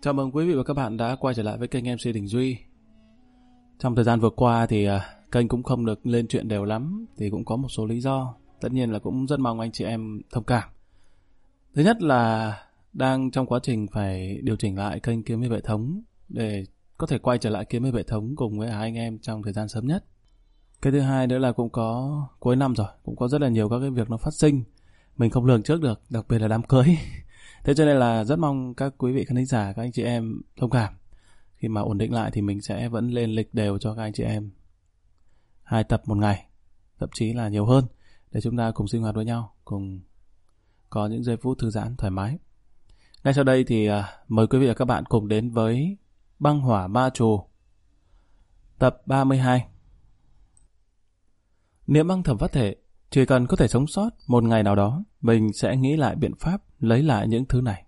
Chào mừng quý vị và các bạn đã quay trở lại với kênh MC Đình Duy. Trong thời gian vừa qua thì kênh cũng không được lên chuyện đều lắm, thì cũng có một số lý do. Tất nhiên là cũng rất mong anh chị em thông cảm. Thứ nhất là đang trong quá trình phải điều chỉnh lại kênh Kiếm Hiệp Hệ Thống để có thể quay trở lại Kiếm Hiệp Hệ Thống cùng với hai anh em trong thời gian sớm nhất. Cái thứ hai nữa là cũng có cuối năm rồi, cũng có rất là nhiều các cái việc nó phát sinh. Mình không lường trước được, đặc biệt là đám cưới. Thế cho nên là rất mong các quý vị khán thính giả, các anh chị em thông cảm. Khi mà ổn định lại thì mình sẽ vẫn lên lịch đều cho các anh chị em 2 tập một ngày, thậm chí là nhiều hơn, để chúng ta cùng sinh hoạt với nhau, cùng có những giây phút thư giãn thoải mái. Ngay sau đây thì mời quý vị và các bạn cùng đến với Băng Hỏa Ma Trù tập 32. Niệm băng thẩm phát thể, chỉ cần có thể sống sót một ngày nào đó, mình sẽ nghĩ lại biện pháp lấy lại những thứ này.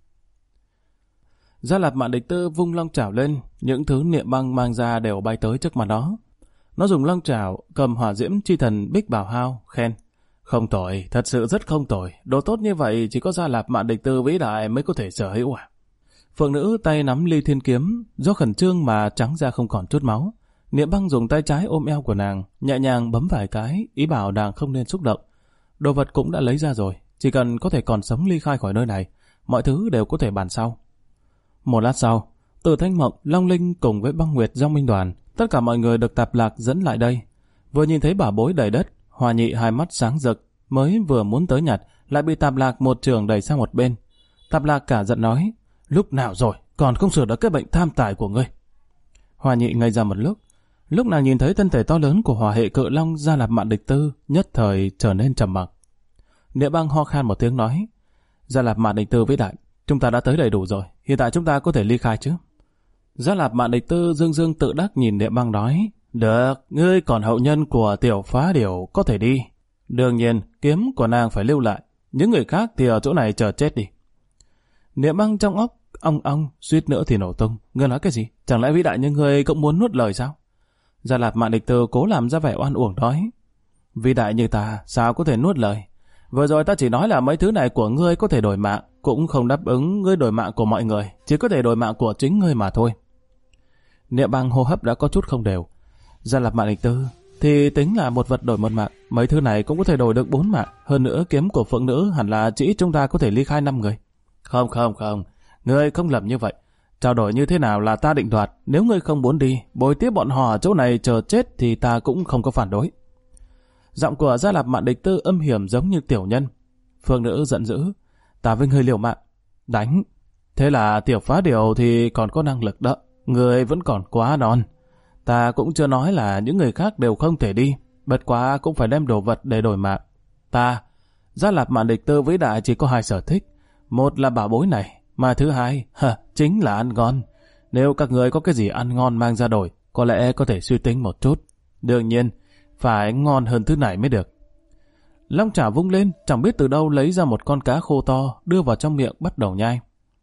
Gia Lạp Mạn Địch Tư vung long chảo lên, những thứ niệm băng mang ra đều bay tới trước mặt nó. Nó dùng long chảo cầm hỏa diễm chi thần Bích Bảo Hao, khen: "Không tồi, thật sự rất không tồi, đồ tốt như vậy chỉ có Gia Lạp Mạn Địch Tư vĩ đại mới có thể sở hữu à?" Phượng nữ tay nắm ly thiên kiếm, do khẩn trương mà trắng ra không còn chút máu. Niệm băng dùng tay trái ôm eo của nàng, nhẹ nhàng bấm vài cái, ý bảo nàng không nên xúc động. Đồ vật cũng đã lấy ra rồi, chỉ cần có thể còn sống ly khai khỏi nơi này, mọi thứ đều có thể bàn sau. Một lát sau, Từ Thanh Mộng, Long Linh cùng với Băng Nguyệt Dòng Minh Đoàn, tất cả mọi người được Tạp Lạc dẫn lại đây. Vừa nhìn thấy bảo bối đầy đất, Hòa Nhị hai mắt sáng rực, mới vừa muốn tới nhặt, lại bị Tạp Lạc một trường đẩy sang một bên. Tạp Lạc cả giận nói: "Lúc nào rồi, còn không sửa được cái bệnh tham tài của ngươi?" Hòa Nhị ngây ra một lúc nàng nhìn thấy thân thể to lớn của Hỏa hệ cự long Gia Lạp Mạn Địch Tư, nhất thời trở nên trầm mặc. Niệm băng ho khan một tiếng nói: "Gia Lạp Mạn Địch Tư vĩ đại, chúng ta đã tới đầy đủ rồi, hiện tại chúng ta có thể ly khai chứ?" Gia Lạp Mạn Địch Tư dương dương tự đắc nhìn Niệm băng nói: "Được, ngươi còn hậu nhân của Tiểu Phá Điểu có thể đi. Đương nhiên, kiếm của nàng phải lưu lại, những người khác thì ở chỗ này chờ chết đi." Niệm băng trong óc ong ong, suýt nữa thì nổ tung. "Ngươi nói cái gì? Chẳng lẽ vĩ đại như ngươi cũng muốn nuốt lời sao?" Gia Lạp Mạn Địch Tư cố làm ra vẻ oan uổng nói: "Vĩ đại như ta sao có thể nuốt lời? Vừa rồi ta chỉ nói là mấy thứ này của ngươi có thể đổi mạng, cũng không đáp ứng ngươi đổi mạng của mọi người, chỉ có thể đổi mạng của chính ngươi mà thôi." Niệm băng hô hấp đã có chút không đều. Gia Lạp Mạn Địch Tư thì tính là một vật đổi một mạng, mấy thứ này cũng có thể đổi được 4 mạng, hơn nữa kiếm của Phượng nữ hẳn là chỉ chúng ta có thể ly khai 5 người. Không, ngươi không lầm như vậy. Trao đổi như thế nào là ta định đoạt, nếu ngươi không muốn đi, bồi tiếp bọn họ ở chỗ này chờ chết thì ta cũng không có phản đối. Giọng của Gia Lạp Mạn Địch Tư âm hiểm giống như tiểu nhân. Phương nữ giận dữ: "Ta với ngươi liều mạng." "Đánh." "Thế là Tiểu Phá Điểu thì còn có năng lực đó, ngươi vẫn còn quá non. Ta cũng chưa nói là những người khác đều không thể đi, bất quá cũng phải đem đồ vật để đổi mạng. Ta, Gia Lạp Mạn Địch Tư vĩ đại chỉ có 2 sở thích, một là bảo bối này, mà thứ hai, chính là ăn ngon. Nếu các người có cái gì ăn ngon mang ra đổi, có lẽ có thể suy tính một chút. Đương nhiên, phải ngon hơn thứ này mới được." Long chảo vung lên, chẳng biết từ đâu lấy ra một con cá khô to, đưa vào trong miệng bắt đầu nhai.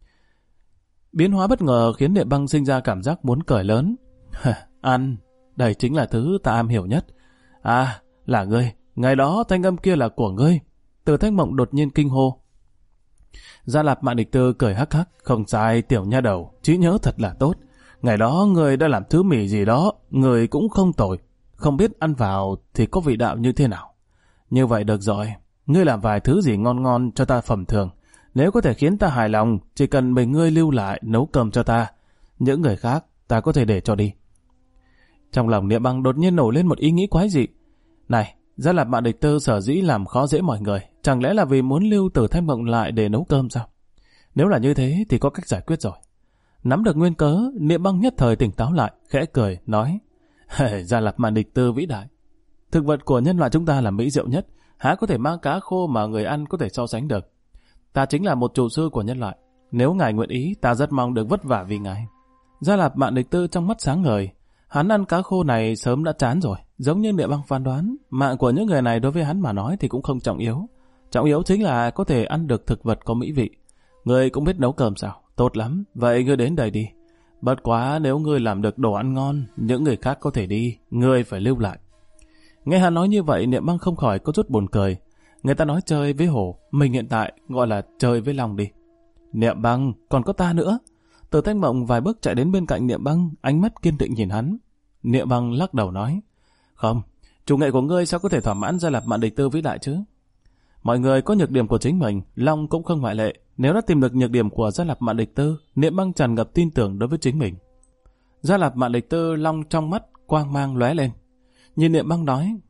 Biến hóa bất ngờ khiến Niệm băng sinh ra cảm giác muốn cười lớn. "Ăn, đây chính là thứ ta am hiểu nhất." "À, là ngươi, ngày đó thanh âm kia là của ngươi." Từ Thanh Mộng đột nhiên kinh hô. Gia Lạp Mạn Địch Tư cười hắc hắc: "Không sai, tiểu nha đầu, trí nhớ thật là tốt. Ngày đó người đã làm thứ mì gì đó, người cũng không tồi, không biết ăn vào thì có vị đạo như thế nào. Như vậy được rồi, ngươi làm vài thứ gì ngon ngon cho ta phẩm thường. Nếu có thể khiến ta hài lòng, chỉ cần mình ngươi lưu lại nấu cơm cho ta. Những người khác ta có thể để cho đi." Trong lòng Niệm băng đột nhiên nổi lên một ý nghĩ quái dị. Này, Gia Lạp Mạn Địch Tư sở dĩ làm khó dễ mọi người, chẳng lẽ là vì muốn lưu Tử Thanh Mộng lại để nấu cơm sao? Nếu là như thế thì có cách giải quyết rồi. Nắm được nguyên cớ, Niệm băng nhất thời tỉnh táo lại, khẽ cười, nói: "Gia Lạp Mạn Địch Tư vĩ đại, thực vật của nhân loại chúng ta là mỹ diệu nhất, há có thể mang cá khô mà người ăn có thể so sánh được. Ta chính là một chủ sư của nhân loại, nếu ngài nguyện ý, ta rất mong được vất vả vì ngài." Gia Lạp Mạn Địch Tư trong mắt sáng ngời. Hắn ăn cá khô này sớm đã chán rồi, giống như Niệm băng phán đoán, mạng của những người này đối với hắn mà nói thì cũng không trọng yếu. Trọng yếu chính là có thể ăn được thực vật có mỹ vị. Ngươi cũng biết nấu cơm sao? Tốt lắm, vậy ngươi đến đây đi. Bất quá nếu ngươi làm được đồ ăn ngon, những người khác có thể đi, ngươi phải lưu lại. Nghe hắn nói như vậy, Niệm băng không khỏi có chút buồn cười. Người ta nói chơi với hổ, mình hiện tại gọi là chơi với lòng đi. Niệm băng, còn có ta nữa. Từ Thanh Mộng vài bước chạy đến bên cạnh Niệm Băng, ánh mắt kiên định nhìn hắn. Niệm Băng lắc đầu nói, không, chủ nghệ của ngươi sao có thể thỏa mãn Gia Lạp Mạn Địch Tư vĩ đại chứ? Mọi người có nhược điểm của chính mình, Long cũng không ngoại lệ. Nếu đã tìm được nhược điểm của Gia Lạp Mạn Địch Tư, Niệm Băng tràn ngập tin tưởng đối với chính mình. Gia Lạp Mạn Địch Tư long trong mắt quang mang lóe lên. Nhìn Niệm Băng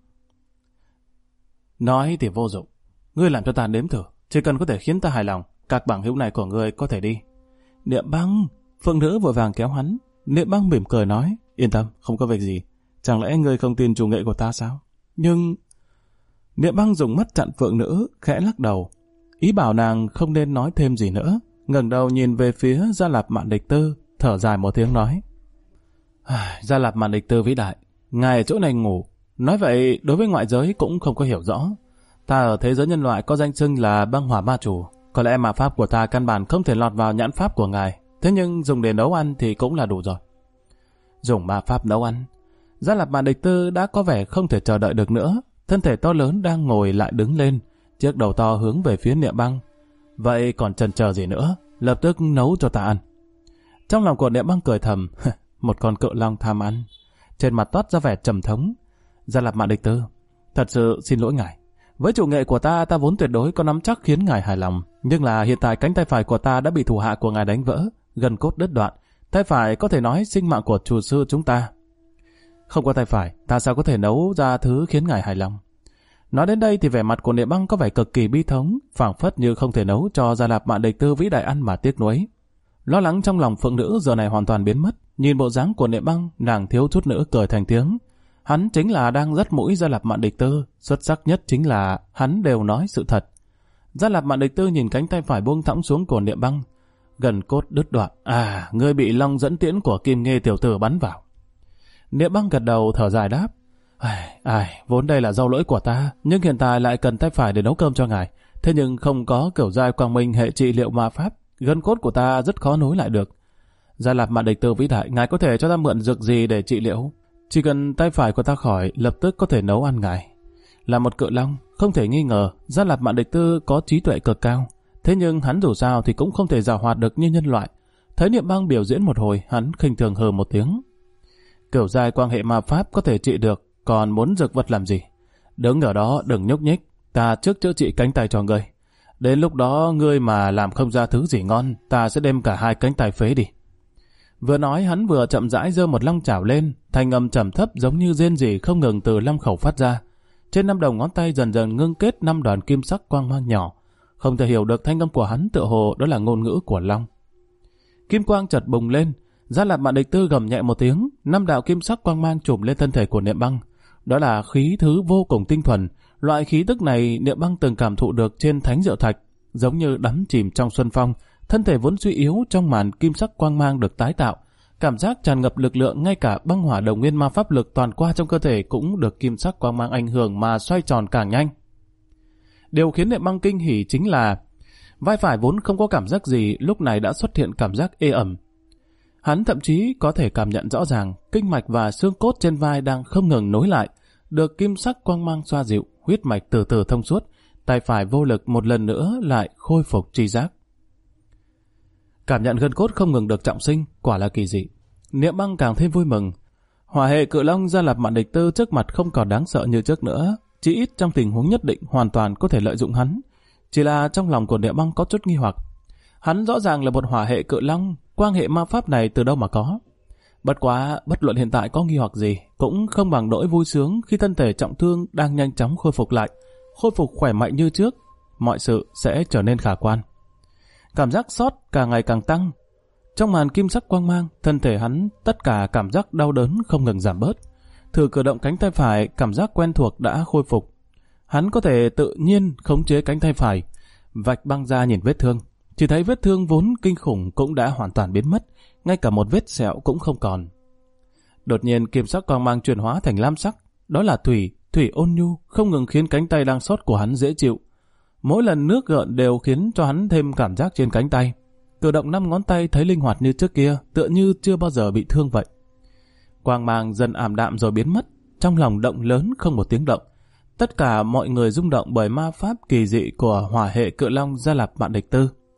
nói thì vô dụng. Ngươi làm cho ta nếm thử, chỉ cần có thể khiến ta hài lòng, các bằng hữu này của ngươi có thể đi. Niệm Băng, Phượng Nữ vội vàng kéo hắn. Niệm Băng mỉm cười nói, yên tâm, không có việc gì. Chẳng lẽ ngươi không tin chủ nghệ của ta sao? Nhưng... Niệm Băng dùng mắt chặn Phượng Nữ, khẽ lắc đầu. Ý bảo nàng không nên nói thêm gì nữa. Ngẩng đầu nhìn về phía Gia Lạp Mạn Địch Tư, thở dài một tiếng nói. Gia Lạp Mạn Địch Tư vĩ đại, ngài ở chỗ này ngủ. Nói vậy đối với ngoại giới cũng không có hiểu rõ. Ta ở thế giới nhân loại có danh xưng là băng hỏa ma chủ. Có lẽ ma pháp của ta căn bản không thể lọt vào nhãn pháp của ngài. Thế nhưng dùng để nấu ăn thì cũng là đủ rồi. Dùng ma pháp nấu ăn. Gia Lạp Mạn Địch Tư đã có vẻ không thể chờ đợi được nữa. Thân thể to lớn đang ngồi lại đứng lên, chiếc đầu to hướng về phía Niệm Băng. Vậy còn chần chờ gì nữa, lập tức nấu cho ta ăn. Trong lòng của Niệm Băng cười thầm, một con cự long tham ăn. Trên mặt toát ra vẻ trầm thống. Gia Lạp Mạn Địch Tư, thật sự xin lỗi ngài. Với chủ nghệ của ta vốn tuyệt đối có nắm chắc khiến ngài hài lòng. Nhưng là hiện tại cánh tay phải của ta đã bị thủ hạ của ngài đánh vỡ, gân cốt đứt đoạn. Tay phải có thể nói sinh mạng của chủ sư chúng ta. Không có tay phải, ta sao có thể nấu ra thứ khiến ngài hài lòng. Nói đến đây thì vẻ mặt của Niệm Băng có vẻ cực kỳ bi thống, phảng phất như không thể nấu cho Gia Lạp Mạn Địch Tư vĩ đại ăn mà tiếc nuối. Lo lắng trong lòng Phượng Nữ giờ này hoàn toàn biến mất. Nhìn bộ dáng của Niệm Băng, nàng thiếu chút nữa cười thành tiếng. Hắn chính là đang dắt mũi Gia Lạp Mạn Địch Tư, xuất sắc nhất chính là hắn đều nói sự thật. Gia Lạp Mạn Địch Tư nhìn cánh tay phải buông thõng xuống của Niệm Băng, gần cốt đứt đoạn. Ngươi bị long dẫn tiễn của Kim Nghê tiểu tử bắn vào. Niệm Băng gật đầu thở dài đáp, vốn đây là do lỗi của ta, nhưng hiện tại lại cần tay phải để nấu cơm cho ngài. Thế nhưng không có kiểu giai quang minh hệ trị liệu ma pháp, gân cốt của ta rất khó nối lại được. Gia Lạp Mạn Địch Tư vĩ đại, ngài có thể cho ta mượn dược gì để trị liệu? Chỉ cần tay phải của ta khỏi, lập tức có thể nấu ăn ngài. Là một cự long, không thể nghi ngờ, Gia Lạp Mạn Địch Tư có trí tuệ cực cao. Thế nhưng hắn dù sao thì cũng không thể giàu hoạt được như nhân loại. Thấy Niệm Băng biểu diễn một hồi, hắn khinh thường hừ một tiếng. Kiểu giai quan hệ ma pháp có thể trị được, còn muốn dược vật làm gì? Đứng ở đó đừng nhúc nhích, ta trước chữa trị cánh tay cho ngươi. Đến lúc đó ngươi mà làm không ra thứ gì ngon, ta sẽ đem cả hai cánh tay phế đi. Vừa nói hắn vừa chậm rãi giơ một long chảo lên, thanh âm trầm thấp giống như rên rỉ không ngừng từ long khẩu phát ra. Trên 5 đầu ngón tay dần dần ngưng kết 5 đoàn kim sắc quang mang nhỏ. Không thể hiểu được thanh âm của hắn, tựa hồ đó là ngôn ngữ của long. Kim quang chợt bùng lên, Gia Lạp Mạn Địch Tư gầm nhẹ một tiếng, 5 đạo kim sắc quang mang trùm lên thân thể của Niệm Băng. Đó là khí thứ vô cùng tinh thuần. Loại khí tức này Niệm Băng từng cảm thụ được trên thánh diệu thạch, giống như đắm chìm trong xuân phong. Thân thể vốn suy yếu trong màn kim sắc quang mang được tái tạo, cảm giác tràn ngập lực lượng, ngay cả băng hỏa đồng nguyên ma pháp lực toàn qua trong cơ thể cũng được kim sắc quang mang ảnh hưởng mà xoay tròn càng nhanh. Điều khiến Niệm Băng kinh hỉ chính là vai phải vốn không có cảm giác gì lúc này đã xuất hiện cảm giác ê ẩm. Hắn thậm chí có thể cảm nhận rõ ràng kinh mạch và xương cốt trên vai đang không ngừng nối lại, được kim sắc quang mang xoa dịu, huyết mạch từ từ thông suốt, tay phải vô lực một lần nữa lại khôi phục tri giác. Cảm nhận gân cốt không ngừng được trọng sinh, quả là kỳ dị. Niệm Băng càng thêm vui mừng. Hỏa hệ cự long Gia Lạp Mạn Địch Tư trước mặt không còn đáng sợ như trước nữa, chỉ ít trong tình huống nhất định hoàn toàn có thể lợi dụng hắn. Chỉ là trong lòng của Niệm Băng có chút nghi hoặc. Hắn rõ ràng là một hỏa hệ cự long, quan hệ ma pháp này từ đâu mà có? Bất quá, bất luận hiện tại có nghi hoặc gì, cũng không bằng nỗi vui sướng khi thân thể trọng thương đang nhanh chóng khôi phục lại, khôi phục khỏe mạnh như trước, mọi sự sẽ trở nên khả quan. Cảm giác sót càng ngày càng tăng. Trong màn kim sắc quang mang, thân thể hắn tất cả cảm giác đau đớn không ngừng giảm bớt. Thử cử động cánh tay phải, cảm giác quen thuộc đã khôi phục. Hắn có thể tự nhiên khống chế cánh tay phải, vạch băng ra nhìn vết thương. Chỉ thấy vết thương vốn kinh khủng cũng đã hoàn toàn biến mất, ngay cả một vết sẹo cũng không còn. Đột nhiên kim sắc quang mang chuyển hóa thành lam sắc, đó là thủy ôn nhu, không ngừng khiến cánh tay đang sót của hắn dễ chịu. Mỗi lần nước gợn đều khiến cho hắn thêm cảm giác trên cánh tay. Cử động 5 ngón tay thấy linh hoạt như trước kia, tựa như chưa bao giờ bị thương vậy. Quang mang dần ảm đạm rồi biến mất, trong lòng động lớn không một tiếng động. Tất cả mọi người rung động bởi ma pháp kỳ dị của hỏa hệ cự long Gia Lạp Mạn Địch Tư.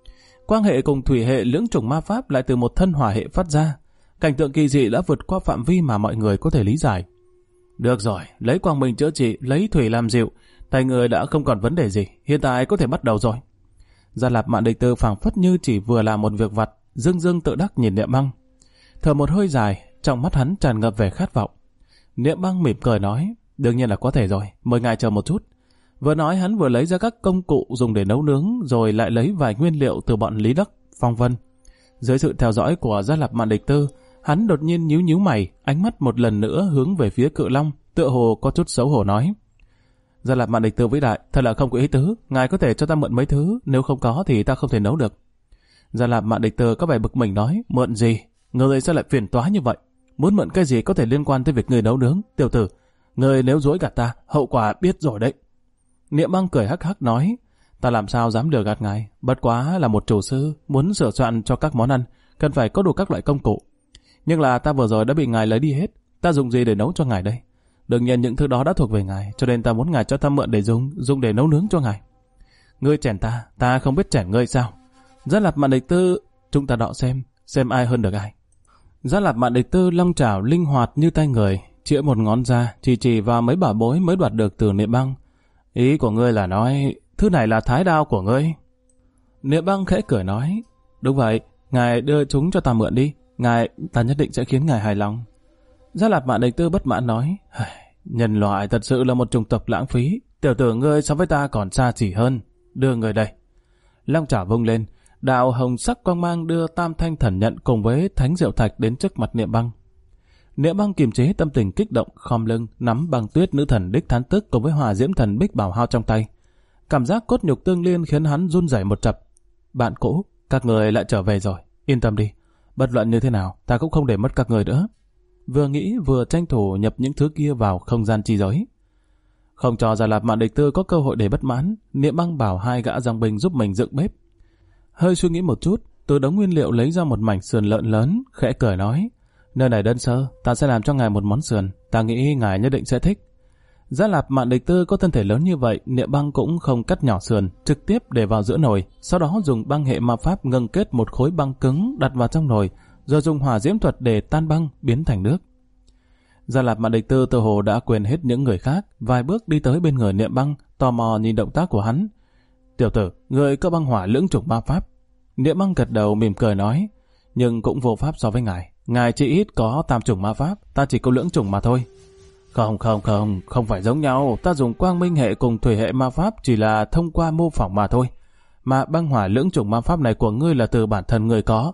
Quang hệ cùng thủy hệ lưỡng chủng ma pháp lại từ một thân hỏa hệ phát ra. Cảnh tượng kỳ dị đã vượt qua phạm vi mà mọi người có thể lý giải. Được rồi, lấy quang minh chữa trị, lấy thủy làm dịu. Tay người đã không còn vấn đề gì, hiện tại có thể bắt đầu rồi. Gia Lạp Mạn Địch Tư phảng phất như chỉ vừa làm một việc vặt, dưng dưng tự đắc nhìn Niệm Băng. Thở một hơi dài, trong mắt hắn tràn ngập vẻ khát vọng. Niệm Băng mỉm cười nói, đương nhiên là có thể rồi, mời ngài chờ một chút. Vừa nói hắn vừa lấy ra các công cụ dùng để nấu nướng, rồi lại lấy vài nguyên liệu từ bọn Lý Đắc, Phong Vân. Dưới sự theo dõi của Gia Lạp Mạn Địch Tư, hắn đột nhiên nhíu nhíu mày, ánh mắt một lần nữa hướng về phía Cự Long, tựa hồ có chút xấu hổ nói. Gia Lạp Mạn Địch Tư vĩ đại, thật là không có ý tứ, ngài có thể cho ta mượn mấy thứ, nếu không có thì ta không thể nấu được. Gia Lạp Mạn Địch Tư có vẻ bực mình nói, mượn gì? Người sao lại phiền toái như vậy? Muốn mượn cái gì có thể liên quan tới việc người nấu nướng, tiểu tử? Người nếu dối gạt ta, hậu quả biết rồi đấy. Niệm Băng cười hắc hắc nói, ta làm sao dám lừa gạt ngài, bất quá là một chủ sư, muốn sửa soạn cho các món ăn, cần phải có đủ các loại công cụ. Nhưng là ta vừa rồi đã bị ngài lấy đi hết, ta dùng gì để nấu cho ngài đây? Đương nhiên những thứ đó đã thuộc về ngài, cho nên ta muốn ngài cho ta mượn để dùng để nấu nướng cho ngài. Ngươi chèn ta không biết chèn ngươi sao? Gia Lạp Mạn Địch Tư, chúng ta đọ xem ai hơn được ai. Gia Lạp Mạn Địch Tư long chảo linh hoạt như tay người, chĩa một ngón ra, chỉ vào mấy bảo bối mới đoạt được từ Niệm Băng. Ý của ngươi là nói, thứ này là thái đao của ngươi. Niệm Băng khẽ cười nói, đúng vậy, ngài đưa chúng cho ta mượn đi, ta nhất định sẽ khiến ngài hài lòng. Gia Lạp Mạn Địch Tư bất mãn nói, nhân loại thật sự là một chủng tộc lãng phí, tiểu tử ngươi so với ta còn xa xỉ hơn, đưa người đây. Long chảo vung lên, đạo hồng sắc quang mang đưa Tam Thanh Thần Nhận cùng với Thánh Diệu Thạch đến trước mặt Niệm Băng. Niệm Băng kiềm chế tâm tình kích động, khom lưng nắm Băng Tuyết nữ thần Đích Thán Tức cùng với Hỏa Diễm thần Bích Bảo Hao trong tay. Cảm giác cốt nhục tương liên khiến hắn run rẩy một chập. Bạn cũ, các người lại trở về rồi, yên tâm đi, bất luận như thế nào, ta cũng không để mất các người nữa. Vừa nghĩ vừa tranh thủ nhập những thứ kia vào không gian chi giới. Không cho Gia Lạp Mạn Địch Tư có cơ hội để bất mãn, Niệm Băng bảo hai gã dòng binh giúp mình dựng bếp. Hơi suy nghĩ một chút, từ đống nguyên liệu lấy ra một mảnh sườn lợn lớn, khẽ cười nói, nơi này đơn sơ, ta sẽ làm cho ngài một món sườn, ta nghĩ ngài nhất định sẽ thích. Gia Lạp Mạn Địch Tư có thân thể lớn như vậy, Niệm Băng cũng không cắt nhỏ sườn, trực tiếp để vào giữa nồi, sau đó dùng băng hệ ma pháp ngưng kết một khối băng cứng đặt vào trong nồi, rồi dùng hỏa diễm thuật để tan băng biến thành nước. Gia Lạp Mạn Địch Tư tự hồ đã quên hết những người khác, vài bước đi tới bên người Niệm Băng, tò mò nhìn động tác của hắn. Tiểu tử, người có băng hỏa lưỡng chủng ma pháp. Niệm Băng gật đầu mỉm cười nói, nhưng cũng vô pháp so với ngài chỉ ít có tam chủng ma pháp, ta chỉ có lưỡng chủng mà thôi. Không phải giống nhau, ta dùng quang minh hệ cùng thủy hệ ma pháp chỉ là thông qua mô phỏng mà thôi. Mà băng hỏa lưỡng chủng ma pháp này của ngươi là từ bản thân ngươi có.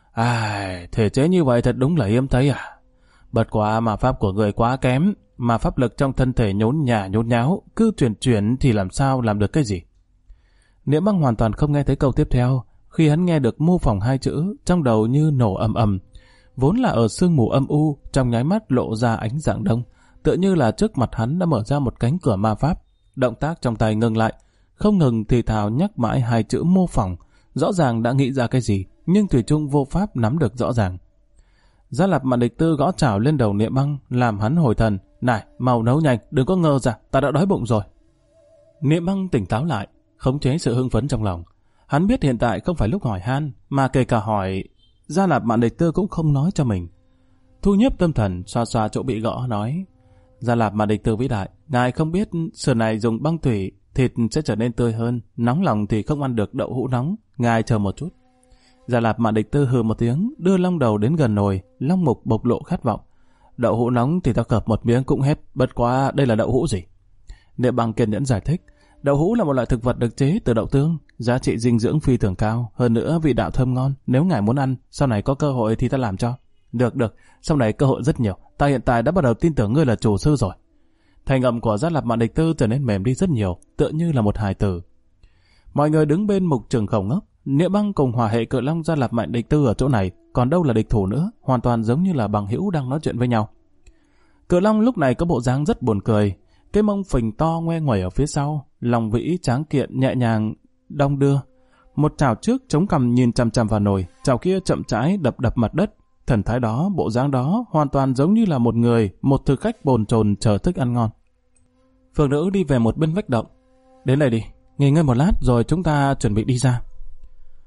Thể chế như vậy thật đúng là hiếm thấy à. Bất quá ma pháp của ngươi quá kém, mà pháp lực trong thân thể nhốn nháo, cứ chuyển thì làm sao làm được cái gì. Niệm Băng hoàn toàn không nghe thấy câu tiếp theo, khi hắn nghe được mô phỏng hai chữ, trong đầu như nổ ầm ầm. Vốn là ở sương mù âm u, trong nháy mắt lộ ra ánh dạng đông, tựa như là trước mặt hắn đã mở ra một cánh cửa ma pháp. Động tác trong tay ngừng lại, không ngừng thì thào nhắc mãi hai chữ mô phỏng, rõ ràng đã nghĩ ra cái gì, nhưng thủy chung vô pháp nắm được rõ ràng. Gia Lạp Mạn Địch Tư gõ chảo lên đầu Niệm Băng, làm hắn hồi thần. Này, mau nấu nhanh, đừng có ngơ ra, ta đã đói bụng rồi. Niệm Băng tỉnh táo lại, khống chế sự hưng phấn trong lòng. Hắn biết hiện tại không phải lúc hỏi han, mà kể cả hỏi, Gia Lạp Mạn Địch Tư cũng không nói cho mình. Thu nhiếp tâm thần, xoa xoa chỗ bị gõ nói, Gia Lạp Mạn Địch Tư vĩ đại, ngài không biết sườn này dùng băng thủy, thịt sẽ trở nên tươi hơn, nóng lòng thì không ăn được đậu hũ nóng, ngài chờ một chút. Gia Lạp Mạn Địch Tư hừ một tiếng, đưa long đầu đến gần nồi, long mục bộc lộ khát vọng. Đậu hũ nóng thì ta cợp một miếng cũng hết, bất quá đây là đậu hũ gì? Niệm Băng kiên nhẫn giải thích, đậu hũ là một loại thực vật được chế từ đậu tương, giá trị dinh dưỡng phi thường cao, hơn nữa vị đạo thơm ngon, nếu ngài muốn ăn, sau này có cơ hội thì ta làm cho. Được, sau này cơ hội rất nhiều, ta hiện tại đã bắt đầu tin tưởng ngươi là chủ sư rồi. Thành âm của Gia Lạp Mạn Địch Tư trở nên mềm đi rất nhiều, tựa như là một hài tử. Mọi người đứng bên mục trường khổng ngốc, Niệm Băng cùng hỏa hệ Cự Long Gia Lạp Mạn Địch Tư ở chỗ này, còn đâu là địch thủ nữa, hoàn toàn giống như là bằng hữu đang nói chuyện với nhau. Cự Long lúc này có bộ dáng rất buồn cười, cái mông phình to ngoe nguẩy ở phía sau, lòng vĩ tráng kiện nhẹ nhàng đong đưa. Một chảo trước chống cằm nhìn chằm chằm vào nồi, chảo kia chậm rãi đập mặt đất. Thần thái đó, bộ dáng đó hoàn toàn giống như là một người, một thực khách bồn chồn chờ thức ăn ngon. Phượng nữ đi về một bên vách động. Đến đây đi, nghỉ ngơi một lát rồi chúng ta chuẩn bị đi ra.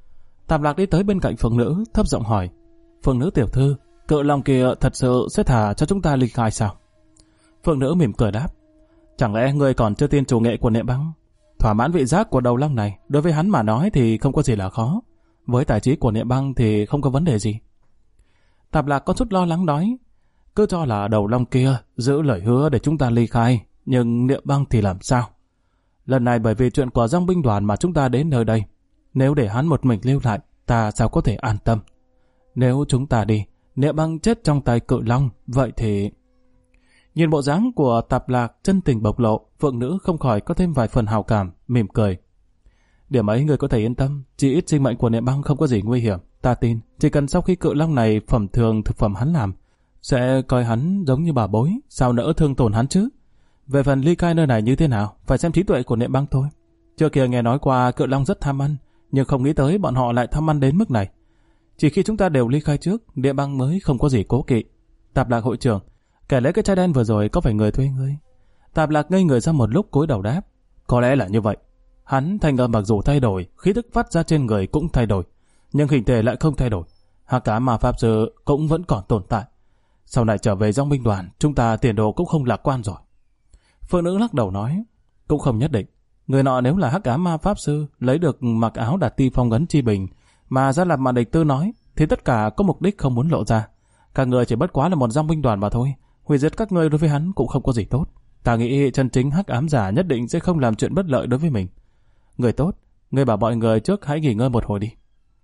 Tạp Lạc đi tới bên cạnh Phượng Nữ, thấp giọng hỏi: Phượng Nữ tiểu thư, cự long kia thật sự sẽ thả cho chúng ta ly khai sao? Phượng Nữ mỉm cười đáp: Chẳng lẽ ngươi còn chưa tin chủ nghệ của Niệm Băng? Thỏa mãn vị giác của đầu long này, đối với hắn mà nói thì không có gì là khó. Với tài trí của Niệm Băng thì không có vấn đề gì. Tạp Lạc có chút lo lắng nói: Cứ cho là đầu long kia giữ lời hứa để chúng ta ly khai, nhưng Niệm Băng thì làm sao? Lần này bởi vì chuyện của dòng binh đoàn mà chúng ta đến nơi đây. Nếu để hắn một mình lưu lại, ta sao có thể an tâm? Nếu chúng ta đi, Niệm Băng chết trong tay cự long, vậy thì... Nhìn bộ dáng của Tạp Lạc chân tình bộc lộ, Phượng Nữ không khỏi có thêm vài phần hào cảm, mỉm cười. Điểm ấy người có thể yên tâm, chỉ ít sinh mệnh của Niệm Băng không có gì nguy hiểm. Ta tin, chỉ cần sau khi cự long này phẩm thường thực phẩm hắn làm, sẽ coi hắn giống như bà bối, sao nỡ thương tổn hắn chứ? Về phần ly khai nơi này như thế nào, phải xem trí tuệ của Niệm Băng thôi. Trước kia nghe nói qua cự long rất tham ăn, nhưng không nghĩ tới bọn họ lại tham ăn đến mức này. Chỉ khi chúng ta đều ly khai trước, Niệm Băng mới không có gì cố kỵ. Tạp Lạc hội trưởng, kẻ lấy cái chai đen vừa rồi có phải người thuê ngươi? Tạp Lạc ngây người ra một lúc cúi đầu đáp: Có lẽ là như vậy. Hắn thanh âm mặc dù thay đổi, khí tức phát ra trên người cũng thay đổi, nhưng hình thể lại không thay đổi. Hắc Ám Ma Pháp Sư cũng vẫn còn tồn tại. Sau này trở về dòng binh đoàn, chúng ta tiền đồ cũng không lạc quan rồi. Phượng Nữ lắc đầu nói: Cũng không nhất định. Người nọ nếu là Hắc Ám Ma Pháp Sư lấy được mặc áo đạt ti phong ấn chi bình mà ra làm màn địch tư nói, thì tất cả có mục đích không muốn lộ ra. Các người chỉ bất quá là một dòng binh đoàn mà thôi. Hủy diệt các ngươi đối với hắn cũng không có gì tốt. Ta nghĩ chân chính Hắc Ám giả nhất định sẽ không làm chuyện bất lợi đối với mình. Người tốt, ngươi bảo mọi người trước hãy nghỉ ngơi một hồi đi.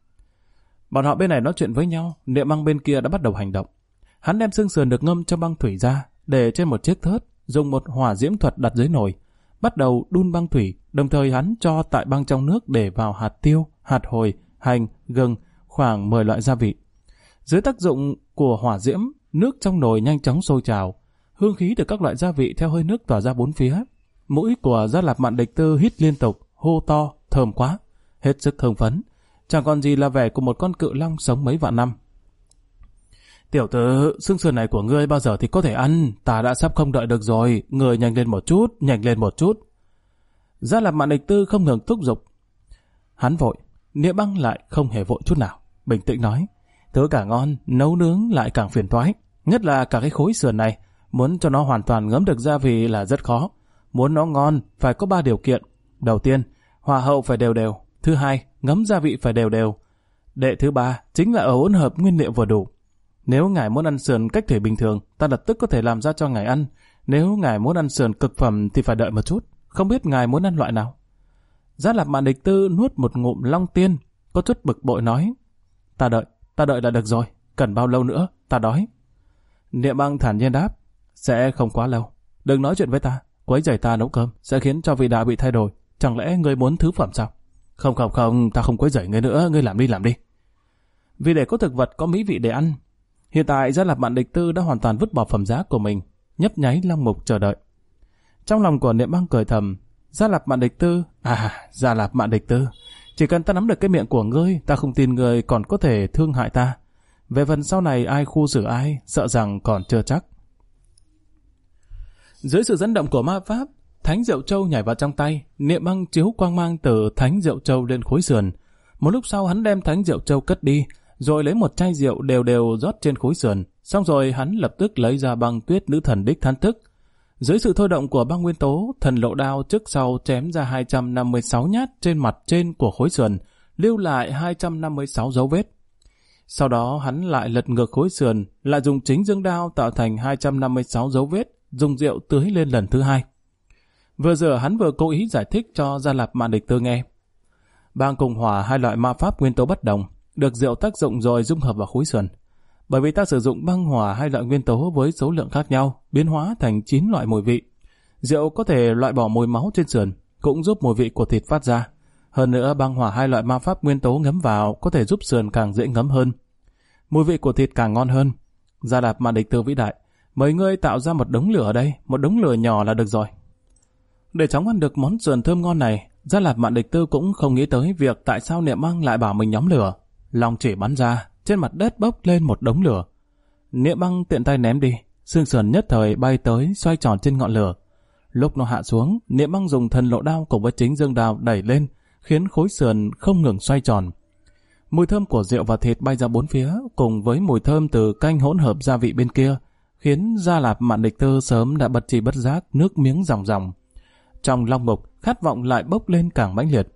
Bọn họ bên này nói chuyện với nhau, Niệm Băng bên kia đã bắt đầu hành động. Hắn đem xương sườn được ngâm trong băng thủy ra, để trên một chiếc thớt, dùng một hỏa diễm thuật đặt dưới nồi, bắt đầu đun băng thủy, đồng thời hắn cho tại băng trong nước để vào hạt tiêu, hạt hồi, hành, gừng, khoảng 10 loại gia vị. Dưới tác dụng của hỏa diễm, nước trong nồi nhanh chóng sôi trào, hương khí từ các loại gia vị theo hơi nước tỏa ra bốn phía. Mũi của Gia Lạp Mạn Địch Tư hít liên tục, hô to, thơm quá, hết sức hưng phấn, chẳng còn gì là vẻ của một con cự long sống mấy vạn năm. Tiểu tử, xương sườn này của ngươi bao giờ thì có thể ăn, ta đã sắp không đợi được rồi, ngươi nhanh lên một chút, nhanh lên một chút. Gia Lạp Mạn Địch Tư không ngừng thúc giục. Hắn vội, Niệm Băng lại không hề vội chút nào, bình tĩnh nói: Thứ càng ngon, nấu nướng lại càng phiền toái, nhất là cả cái khối sườn này, muốn cho nó hoàn toàn ngấm được gia vị là rất khó. Muốn nó ngon phải có 3 điều kiện. Đầu tiên, hòa hậu phải đều đều. Thứ hai, ngấm gia vị phải đều đều. Đệ thứ 3 chính là ở hỗn hợp nguyên liệu vừa đủ. Nếu ngài muốn ăn sườn cách thể bình thường, ta lập tức có thể làm ra cho ngài ăn. Nếu ngài muốn ăn sườn cực phẩm thì phải đợi một chút. Không biết ngài muốn ăn loại nào? Gia Lạp Mạn Địch Tư nuốt một ngụm long tiên, có chút bực bội nói: Ta đợi là được rồi. Cần bao lâu nữa? Ta đói. Niệm Băng thản nhiên đáp: Sẽ không quá lâu. Đừng nói chuyện với ta, quấy rầy ta nấu cơm sẽ khiến cho vị đạo bị thay đổi. Chẳng lẽ ngươi muốn thứ phẩm sao? Không, ta không quấy rầy ngươi nữa, ngươi làm đi. Vì để có thực vật có mỹ vị để ăn, hiện tại Gia Lạp Mạn Địch Tư đã hoàn toàn vứt bỏ phẩm giá của mình, nhấp nháy long mục chờ đợi. Trong lòng của Niệm Băng cười thầm: Gia Lạp Mạn Địch Tư, Gia Lạp Mạn Địch Tư, chỉ cần ta nắm được cái miệng của ngươi, ta không tin ngươi còn có thể thương hại ta. Về phần sau này ai khu xử ai, sợ rằng còn chưa chắc. Dưới sự dẫn động của ma pháp, thánh diệu châu nhảy vào trong tay, Niệm Băng chiếu quang mang từ thánh diệu châu lên khối sườn. Một lúc sau hắn đem thánh diệu châu cất đi, rồi lấy một chai rượu đều đều rót trên khối sườn. Xong rồi hắn lập tức lấy ra băng tuyết nữ thần đích thán thức. Dưới sự thôi động của băng nguyên tố, thần lộ đao trước sau chém ra 256 nhát trên mặt trên của khối sườn, lưu lại 256 dấu vết. Sau đó hắn lại lật ngược khối sườn, lại dùng chính dương đao tạo thành 256 dấu vết, dùng rượu tưới lên lần thứ 2. Vừa giờ hắn vừa cố ý giải thích cho Gia Lạp Mạn Địch Tư nghe. Băng cùng hỏa, hai loại ma pháp nguyên tố bất đồng, được rượu tác dụng rồi dung hợp vào khối sườn. Bởi vì ta sử dụng băng hỏa hai loại nguyên tố với số lượng khác nhau, biến hóa thành 9 loại mùi vị. Rượu có thể loại bỏ mùi máu trên sườn, cũng giúp mùi vị của thịt phát ra. Hơn nữa băng hỏa hai loại ma pháp nguyên tố ngấm vào có thể giúp sườn càng dễ ngấm hơn. Mùi vị của thịt càng ngon hơn. Gia Lạp Mạn Địch Tư vĩ đại, mấy ngươi tạo ra một đống lửa ở đây, một đống lửa nhỏ là được rồi. Để chóng ăn được món sườn thơm ngon này, Gia Lạp Mạn Địch Tư cũng không nghĩ tới việc tại sao Niệm Băng lại bảo mình nhóm lửa. Lòng chỉ bắn ra, trên mặt đất bốc lên một đống lửa. Niệm Băng tiện tay ném đi, xương sườn nhất thời bay tới xoay tròn trên ngọn lửa. Lúc nó hạ xuống, Niệm Băng dùng thần lộ đao cùng với chính dương đao đẩy lên, khiến khối sườn không ngừng xoay tròn. Mùi thơm của rượu và thịt bay ra bốn phía, cùng với mùi thơm từ canh hỗn hợp gia vị bên kia, khiến Gia Lạp Mạn Địch Tư sớm đã bất tri bất giác nước miếng ròng ròng. Trong long mục, khát vọng lại bốc lên càng mãnh liệt.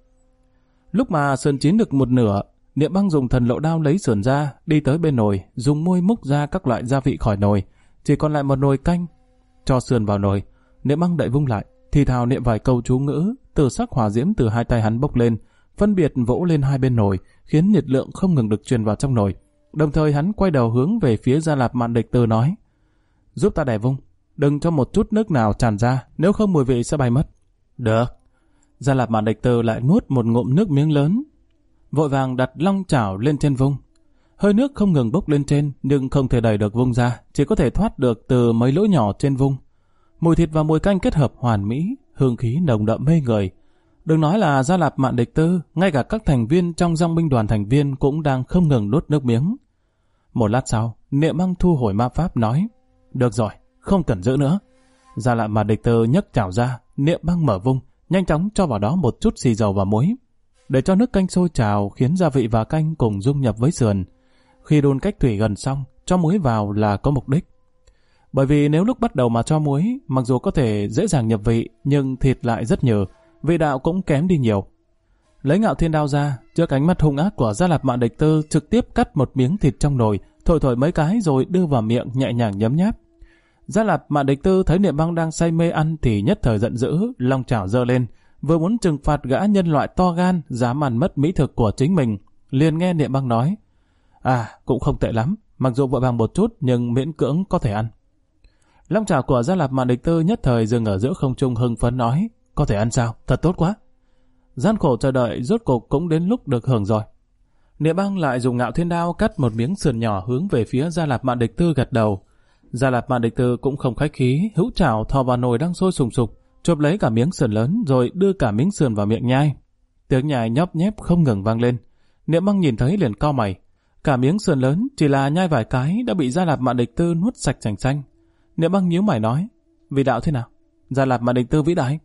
Lúc mà sườn chín được một nửa, Niệm Băng dùng thần lộ đao lấy sườn ra, đi tới bên nồi, dùng môi múc ra các loại gia vị khỏi nồi, chỉ còn lại một nồi canh. Cho sườn vào nồi, Niệm Băng đậy vung lại, thì thào niệm vài câu chú ngữ, từ sắc hỏa diễm từ hai tay hắn bốc lên, phân biệt vỗ lên hai bên nồi, khiến nhiệt lượng không ngừng được truyền vào trong nồi. Đồng thời hắn quay đầu hướng về phía Gia Lạp Mạn Địch Tư nói: "Giúp ta đè vung, đừng cho một chút nước nào tràn ra, nếu không mùi vị sẽ bay mất." "Được." Gia Lạp Mạn Địch Tư lại nuốt một ngụm nước miếng lớn, vội vàng đặt long chảo lên trên vung. Hơi nước không ngừng bốc lên trên, nhưng không thể đẩy được vung ra, chỉ có thể thoát được từ mấy lỗ nhỏ trên vung. Mùi thịt và mùi canh kết hợp hoàn mỹ, hương khí nồng đậm mê người. Đừng nói là Gia Lạp Mạn Địch Tư, ngay cả các thành viên trong dòng binh đoàn thành viên cũng đang không ngừng nuốt nước miếng. Một lát sau, Niệm Băng thu hồi ma pháp nói: "Được rồi, không cần giữ nữa." Gia Lạp Mạn Địch Tư nhấc chảo ra, Niệm Băng mở vung, nhanh chóng cho vào đó một chút xì dầu và muối, để cho nước canh sôi trào, khiến gia vị và canh cùng dung nhập với sườn. Khi đun cách thủy gần xong, cho muối vào là có mục đích. Bởi vì nếu lúc bắt đầu mà cho muối, mặc dù có thể dễ dàng nhập vị, nhưng thịt lại rất nhừ, vị đạo cũng kém đi nhiều. Lấy Ngạo Thiên Đao ra, trước ánh mắt hung ác của Gia Lạp Mạn Địch Tư, trực tiếp cắt một miếng thịt trong nồi, thổi thổi mấy cái rồi đưa vào miệng nhẹ nhàng nhấm nháp. Gia Lạp Mạn Địch Tư thấy Niệm Băng đang say mê ăn thì nhất thời giận dữ, long chảo giơ lên, vừa muốn trừng phạt gã nhân loại to gan dám ăn mất mỹ thực của chính mình, liền nghe Niệm Băng nói: "Cũng không tệ lắm, mặc dù vội vàng một chút nhưng miễn cưỡng có thể ăn." Long chảo của Gia Lạp Mạn Địch Tư nhất thời dừng ở giữa không trung, hưng phấn nói: "Có thể ăn sao? Thật tốt quá." Gian khổ chờ đợi rốt cục cũng đến lúc được hưởng rồi. Niệm Băng lại dùng Ngạo Thiên Đao cắt một miếng sườn nhỏ hướng về phía Gia Lạp Mạn Địch Tư, gật đầu. Gia Lạp Mạn Địch Tư cũng không khách khí, hữu chảo thò vào nồi đang sôi sùng sục, chộp lấy cả miếng sườn lớn rồi đưa cả miếng sườn vào miệng nhai. Tiếng nhai nhóp nhép không ngừng vang lên. Niệm Băng nhìn thấy liền cau mày. Cả miếng sườn lớn chỉ là nhai vài cái đã bị Gia Lạp Mạn Địch Tư nuốt sạch sành xanh. Niệm Băng nhíu mày nói: "Vị đạo thế nào? Gia Lạp Mạn Địch Tư vĩ đại."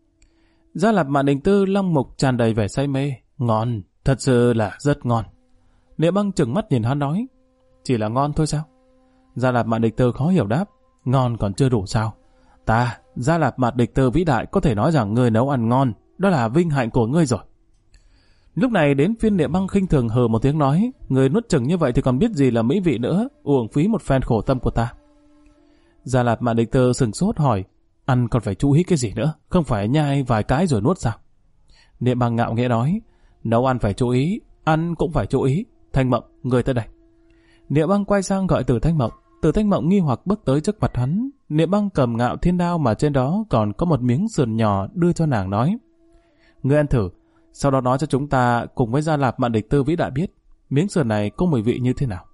Gia Lạp Mạn Địch Tư long mục tràn đầy vẻ say mê: "Ngon, thật sự là rất ngon." Niệm Băng trừng mắt nhìn hắn nói: "Chỉ là ngon thôi sao?" Gia Lạp Mạn Địch Tư khó hiểu đáp: "Ngon còn chưa đủ sao? Ta, Gia Lạp Mạn Địch Tư vĩ đại, có thể nói rằng ngươi nấu ăn ngon, đó là vinh hạnh của ngươi rồi." Lúc này đến phiên Niệm Băng khinh thường hừ một tiếng nói: "Ngươi nuốt chừng như vậy thì còn biết gì là mỹ vị nữa, uổng phí một phen khổ tâm của ta." Gia Lạp Mạn Địch Tư sừng sốt hỏi: "Ăn còn phải chú ý cái gì nữa, không phải nhai vài cái rồi nuốt sao?" Niệm Băng ngạo nghễ nói: "Nấu ăn phải chú ý, ăn cũng phải chú ý. Thanh Mộng, người tới đây." Niệm Băng quay sang gọi Từ Thanh Mộng. Từ Thanh Mộng nghi hoặc bước tới trước mặt hắn. Niệm Băng cầm Ngạo Thiên Đao mà trên đó còn có một miếng sườn nhỏ đưa cho nàng nói: "Ngươi ăn thử, sau đó nói cho chúng ta cùng với Gia Lạp Mạn Địch Tư vĩ đại biết miếng sườn này có mùi vị như thế nào."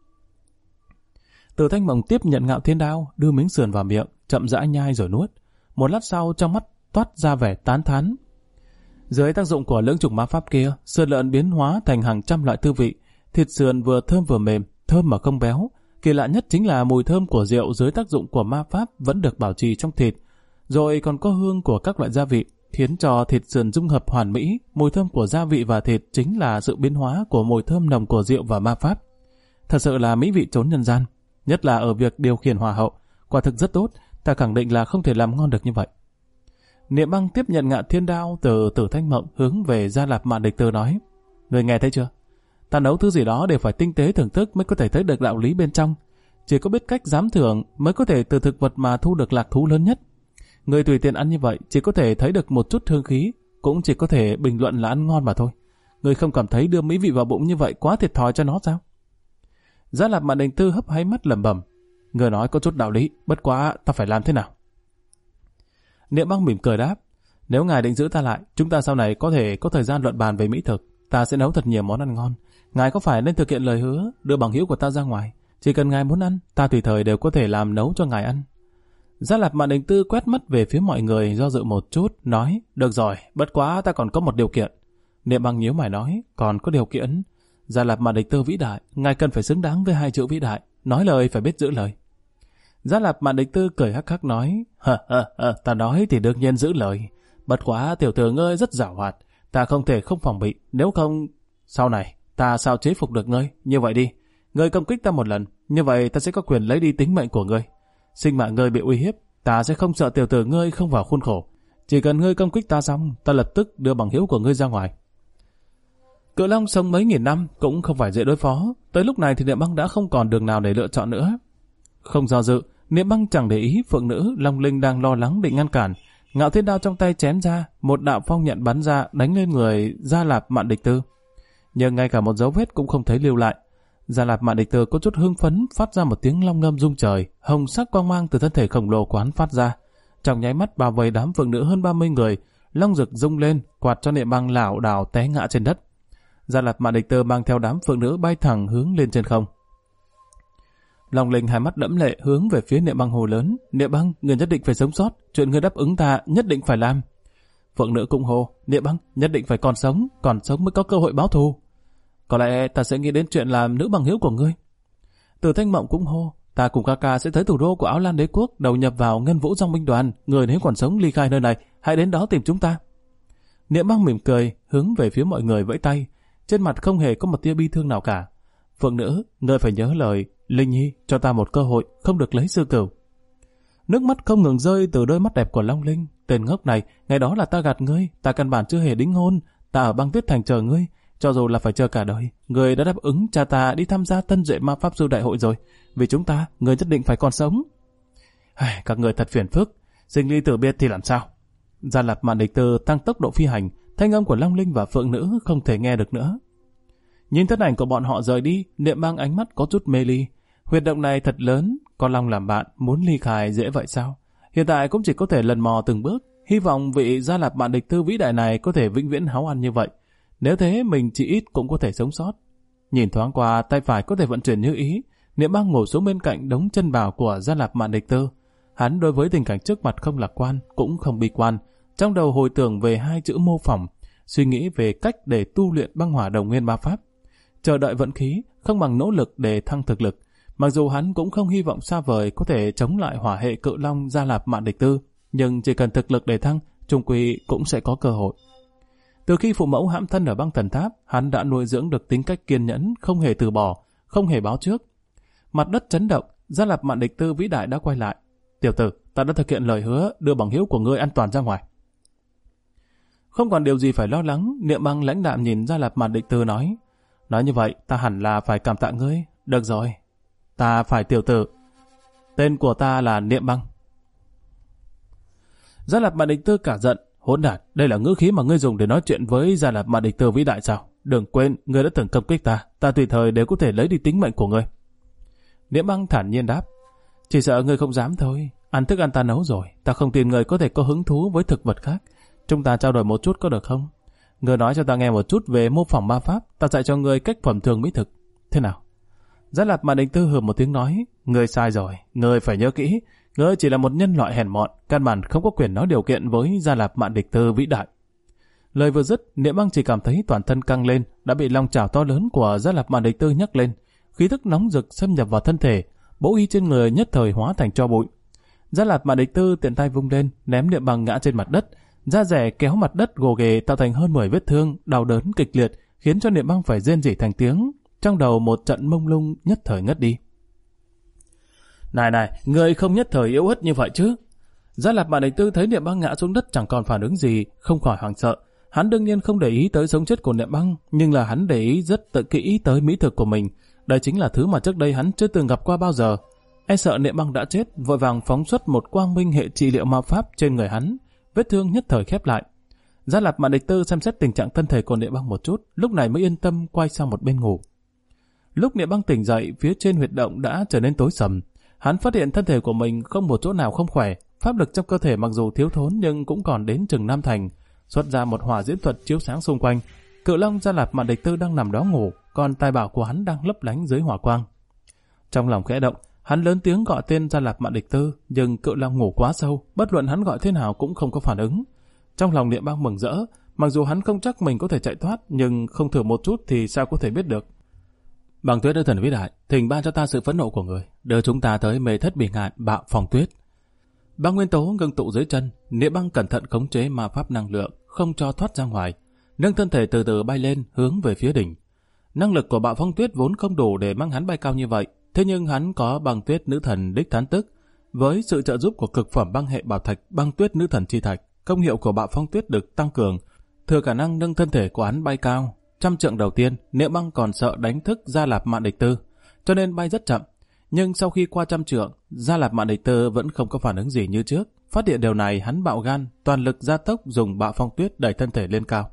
Từ Thanh Mộng tiếp nhận Ngạo Thiên Đao, đưa miếng sườn vào miệng, chậm rãi nhai rồi nuốt. Một lát sau trong mắt toát ra vẻ tán thán. Dưới tác dụng của lưỡng chủng ma pháp kia, sườn lợn biến hóa thành hàng trăm loại tư vị. Thịt sườn vừa thơm vừa mềm, thơm mà không béo. Kỳ lạ nhất chính là mùi thơm của rượu dưới tác dụng của ma pháp vẫn được bảo trì trong thịt. Rồi còn có hương của các loại gia vị, khiến cho thịt sườn dung hợp hoàn mỹ. Mùi thơm của gia vị và thịt chính là sự biến hóa của mùi thơm nồng của rượu và ma pháp. Thật sự là mỹ vị chốn nhân gian, nhất là ở việc điều khiển hòa hậu. Quả thực rất tốt, ta khẳng định là không thể làm ngon được như vậy. Niệm Băng tiếp nhận Ngạo Thiên Đao từ Tử Thanh Mộng, hướng về Gia Lạp Mạn Địch Tư nói: "Người nghe thấy chưa? Ta nấu thứ gì đó đều phải tinh tế thưởng thức mới có thể thấy được đạo lý bên trong. Chỉ có biết cách giám thưởng mới có thể từ thực vật mà thu được lạc thú lớn nhất. Người tùy tiện ăn như vậy chỉ có thể thấy được một chút hương khí, cũng chỉ có thể bình luận là ăn ngon mà thôi. Người không cảm thấy đưa mỹ vị vào bụng như vậy quá thiệt thòi cho nó sao?" Gia Lạp Mạn Địch Tư hấp háy mắt lẩm bẩm: "Người nói có chút đạo lý, bất quá ta phải làm thế nào?" Niệm Băng mỉm cười đáp: "Nếu ngài định giữ ta lại, chúng ta sau này có thể có thời gian luận bàn về mỹ thực. Ta sẽ nấu thật nhiều món ăn ngon. Ngài có phải nên thực hiện lời hứa, đưa bằng hữu của ta ra ngoài. Chỉ cần ngài muốn ăn, ta tùy thời đều có thể làm nấu cho ngài ăn." Gia Lạp Mạn Địch Tư quét mắt về phía mọi người, do dự một chút, nói: "Được rồi, bất quá ta còn có một điều kiện." Niệm Băng nhíu mày nói: "Còn có điều kiện?" Gia Lạp Mạn Địch Tư vĩ đại, ngài cần phải xứng đáng với hai chữ vĩ đại, nói lời phải biết giữ lời. Gia Lạp Mạn Địch Tư cười hắc hắc nói: Ta nói thì đương nhiên giữ lời. Bất quá tiểu thư ngươi rất giàu hoạt, ta không thể không phòng bị, nếu không sau này ta sao chế phục được ngươi? Như vậy đi, ngươi công kích ta một lần, như vậy ta sẽ có quyền lấy đi tính mệnh của ngươi. Sinh mạng ngươi bị uy hiếp, ta sẽ không sợ tiểu tử ngươi không vào khuôn khổ. Chỉ cần ngươi công kích ta xong, ta lập tức đưa bằng hữu của ngươi ra ngoài. Cự long sống mấy nghìn năm cũng không phải dễ đối phó. Tới lúc này thì Niệm Băng đã không còn đường nào để lựa chọn nữa. Không do dự, Niệm Băng chẳng để ý phượng nữ Long Linh đang lo lắng định ngăn cản. Ngạo Thiên Đao trong tay chém ra, một đạo phong nhận bắn ra đánh lên người Gia Lạp Mạn Địch Tư. Nhưng ngay cả một dấu vết cũng không thấy lưu lại. Gia Lạp Mạn Địch Tư có chút hưng phấn, phát ra một tiếng long ngâm rung trời, hồng sắc quang mang từ thân thể khổng lồ quán phát ra. Trong nháy mắt bao vây đám phượng nữ hơn 30 người, long rực rung lên, quạt cho Niệm Băng lảo đảo té ngã trên đất. Gia Lạp Mạn Địch Tư mang theo đám phượng nữ bay thẳng hướng lên trên không. Long Linh hai mắt đẫm lệ hướng về phía Niệm Băng hồ lớn. Niệm Băng, người nhất định phải sống sót, chuyện người đáp ứng ta nhất định phải làm. Phượng nữ cũng hô, Niệm Băng nhất định phải còn sống mới có cơ hội báo thù. Có lẽ ta sẽ nghĩ đến chuyện làm nữ bằng hữu của ngươi. Từ Thanh Mộng cũng hô, ta cùng ca ca sẽ tới thủ đô của Áo Lan Đế quốc, đầu nhập vào Ngân Vũ Dòng binh đoàn, người nếu còn sống ly khai nơi này, hãy đến đó tìm chúng ta. Niệm Băng mỉm cười, hướng về phía mọi người vẫy tay, trên mặt không hề có một tia bi thương nào cả. Phượng nữ, ngươi phải nhớ lời, Linh Nhi, cho ta một cơ hội, không được lấy sư cửu. Nước mắt không ngừng rơi từ đôi mắt đẹp của Long Linh. Tên ngốc này, ngày đó là ta gạt ngươi, ta căn bản chưa hề đính hôn, ta ở Băng Tuyết Thành chờ ngươi, cho dù là phải chờ cả đời. Ngươi đã đáp ứng cha ta đi tham gia Tân Duệ Ma Pháp Sư Đại hội rồi, vì chúng ta, ngươi nhất định phải còn sống. Các người thật phiền phức, sinh ly tử biệt thì làm sao? Gia Lạp Mạn Địch Tư tăng tốc độ phi hành, thanh âm của Long Linh và Phượng nữ không thể nghe được nữa. Nhìn thân ảnh của bọn họ rời đi, Niệm Băng ánh mắt có chút mê ly. Huyệt động này thật lớn, có long làm bạn, muốn ly khai dễ vậy sao? Hiện tại cũng chỉ có thể lần mò từng bước, hy vọng vị Gia Lạp Mạn Địch Tư vĩ đại này có thể vĩnh viễn háo ăn như vậy. Nếu thế mình chỉ ít cũng có thể sống sót. Nhìn thoáng qua, tay phải có thể vận chuyển như ý. Niệm Băng ngồi xuống bên cạnh đống chân bào của Gia Lạp Mạn Địch Tư. Hắn đối với tình cảnh trước mặt không lạc quan, cũng không bi quan. Trong đầu hồi tưởng về hai chữ mô phỏng, suy nghĩ về cách để tu luyện băng hỏa đồng nguyên ba pháp. Chờ đợi vận khí không bằng nỗ lực để thăng thực lực. Mặc dù hắn cũng không hy vọng xa vời có thể chống lại hỏa hệ cự long Gia Lạp Mạn Địch Tư, nhưng chỉ cần thực lực để thăng, chung quy cũng sẽ có cơ hội. Từ khi phụ mẫu hãm thân ở băng thần tháp, hắn đã nuôi dưỡng được tính cách kiên nhẫn, không hề từ bỏ, không hề báo trước. Mặt đất chấn động, Gia Lạp Mạn Địch Tư vĩ đại đã quay lại. Tiểu tử, ta đã thực hiện lời hứa đưa bằng hữu của ngươi an toàn ra ngoài. Không còn điều gì phải lo lắng, Niệm Băng lãnh đạm nhìn Gia Lạp Mạn Địch Tư nói như vậy ta hẳn là phải cảm tạ ngươi. Được rồi, ta phải tiểu tử. Tên của ta là Niệm Băng. Gia Lạp Mạn Địch Tư cả giận. Hỗn đản, đây là ngữ khí mà ngươi dùng để nói chuyện với Gia Lạp Mạn Địch Tư vĩ đại sao? Đừng quên, ngươi đã từng công kích ta tùy thời đều có thể lấy đi tính mệnh của ngươi. Niệm Băng thản nhiên đáp, chỉ sợ ngươi không dám thôi. Ăn thức ăn ta nấu rồi, ta không tin ngươi có thể có hứng thú với thực vật khác. Chúng ta trao đổi một chút có được không? Ngươi nói cho ta nghe một chút về mô phỏng ma pháp, ta dạy cho ngươi cách phẩm thường mỹ thực. Thế nào? Gia Lạp Mạn Địch Tư hừ một tiếng nói, ngươi sai rồi, ngươi phải nhớ kỹ, ngươi chỉ là một nhân loại hèn mọn, căn bản không có quyền nói điều kiện với Gia Lạp Mạn Địch Tư vĩ đại. Lời vừa dứt, Niệm Băng chỉ cảm thấy toàn thân căng lên, đã bị long chảo to lớn của Gia Lạp Mạn Địch Tư nhấc lên, khí tức nóng rực xâm nhập vào thân thể, bố y trên người nhất thời hóa thành tro bụi. Gia Lạp Mạn Địch Tư tiện tay vung lên, ném Niệm Băng ngã trên mặt đất, da rẻ kéo mặt đất gồ ghề tạo thành hơn 10 vết thương, đau đớn kịch liệt, khiến cho Niệm Băng phải rên rỉ thành tiếng. Trong đầu một trận mông lung nhất thời ngất đi. Này, người không nhất thời yếu ớt như vậy chứ? Gia Lạp Mạn Địch Tư thấy Niệm Băng ngã xuống đất chẳng còn phản ứng gì, không khỏi hoảng sợ. Hắn đương nhiên không để ý tới sống chết của Niệm Băng, nhưng là hắn để ý rất tự kỹ tới mỹ thực của mình. Đây chính là thứ mà trước đây hắn chưa từng gặp qua bao giờ. E sợ Niệm Băng đã chết, vội vàng phóng xuất một quang minh hệ trị liệu ma pháp trên người hắn, vết thương nhất thời khép lại. Gia Lạp Mạn Địch Tư xem xét tình trạng thân thể của Niệm Băng một chút, lúc này mới yên tâm quay sang một bên ngủ. Lúc Niệm Băng tỉnh dậy, phía trên huyệt động đã trở nên tối sầm. Hắn phát hiện thân thể của mình không một chỗ nào không khỏe, pháp lực trong cơ thể mặc dù thiếu thốn nhưng cũng còn đến chừng năm thành. Xuất ra một hỏa diễm thuật chiếu sáng xung quanh. Cự long Gia Lạp Mạn Địch Tư đang nằm đó ngủ, còn tài bảo của hắn đang lấp lánh dưới hỏa quang. Trong lòng khẽ động, hắn lớn tiếng gọi tên Gia Lạp Mạn Địch Tư, nhưng cự long ngủ quá sâu, bất luận hắn gọi thế nào cũng không có phản ứng. Trong lòng Niệm Băng mừng rỡ, mặc dù hắn không chắc mình có thể chạy thoát, nhưng không thử một chút thì sao có thể biết được. Băng Tuyết nữ thần vĩ đại, thỉnh ban cho ta sự phẫn nộ của người, đưa chúng ta tới mê thất bỉ ngạn bạo phong tuyết. Băng nguyên tố ngưng tụ dưới chân, Niệm Băng cẩn thận khống chế ma pháp năng lượng, không cho thoát ra ngoài, nâng thân thể từ từ bay lên hướng về phía đỉnh. Năng lực của Bạo Phong Tuyết vốn không đủ để mang hắn bay cao như vậy, thế nhưng hắn có băng tuyết nữ thần đích thán tức. Với sự trợ giúp của cực phẩm băng hệ bảo thạch băng tuyết nữ thần chi thạch, công hiệu của Bạo Phong Tuyết được tăng cường, thừa khả năng nâng thân thể của hắn bay cao. 100 trượng đầu tiên, Niệm Băng còn sợ đánh thức Gia Lạp Mạn Địch Tư, cho nên bay rất chậm. Nhưng sau khi qua 100 trượng, Gia Lạp Mạn Địch Tư vẫn không có phản ứng gì như trước. Phát hiện điều này, hắn bạo gan, toàn lực gia tốc dùng Bạo Phong Tuyết đẩy thân thể lên cao.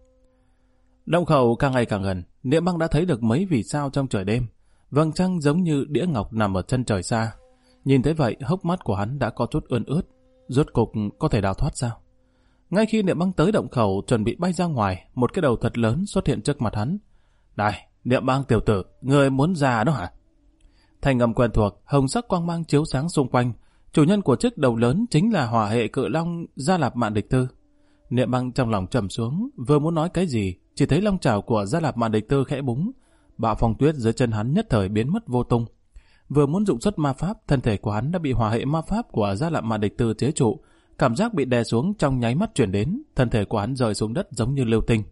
Động khẩu càng ngày càng gần, Niệm Băng đã thấy được mấy vì sao trong trời đêm. Vầng trăng giống như đĩa ngọc nằm ở chân trời xa. Nhìn thấy vậy, hốc mắt của hắn đã có chút ươn ướt. Rốt cục có thể đào thoát sao? Ngay khi Niệm Băng tới động khẩu chuẩn bị bay ra ngoài, một cái đầu thật lớn xuất hiện trước mặt hắn. Này, Niệm Băng tiểu tử, người muốn ra đó hả? Thanh âm quen thuộc, hồng sắc quang mang chiếu sáng xung quanh. Chủ nhân của chiếc đầu lớn chính là hỏa hệ cự long Gia Lạp Mạn Địch Tư. Niệm Băng trong lòng trầm xuống, vừa muốn nói cái gì, chỉ thấy long chảo của Gia Lạp Mạn Địch Tư khẽ búng. Bạo Phong Tuyết dưới chân hắn nhất thời biến mất vô tung. Vừa muốn dụng xuất ma pháp, thân thể của hắn đã bị hỏa hệ ma pháp của Gia Lạp Mạn Địch Tư chế trụ. Cảm giác bị đè xuống trong nháy mắt chuyển đến, thân thể của hắn rơi xuống đất giống như lưu tinh.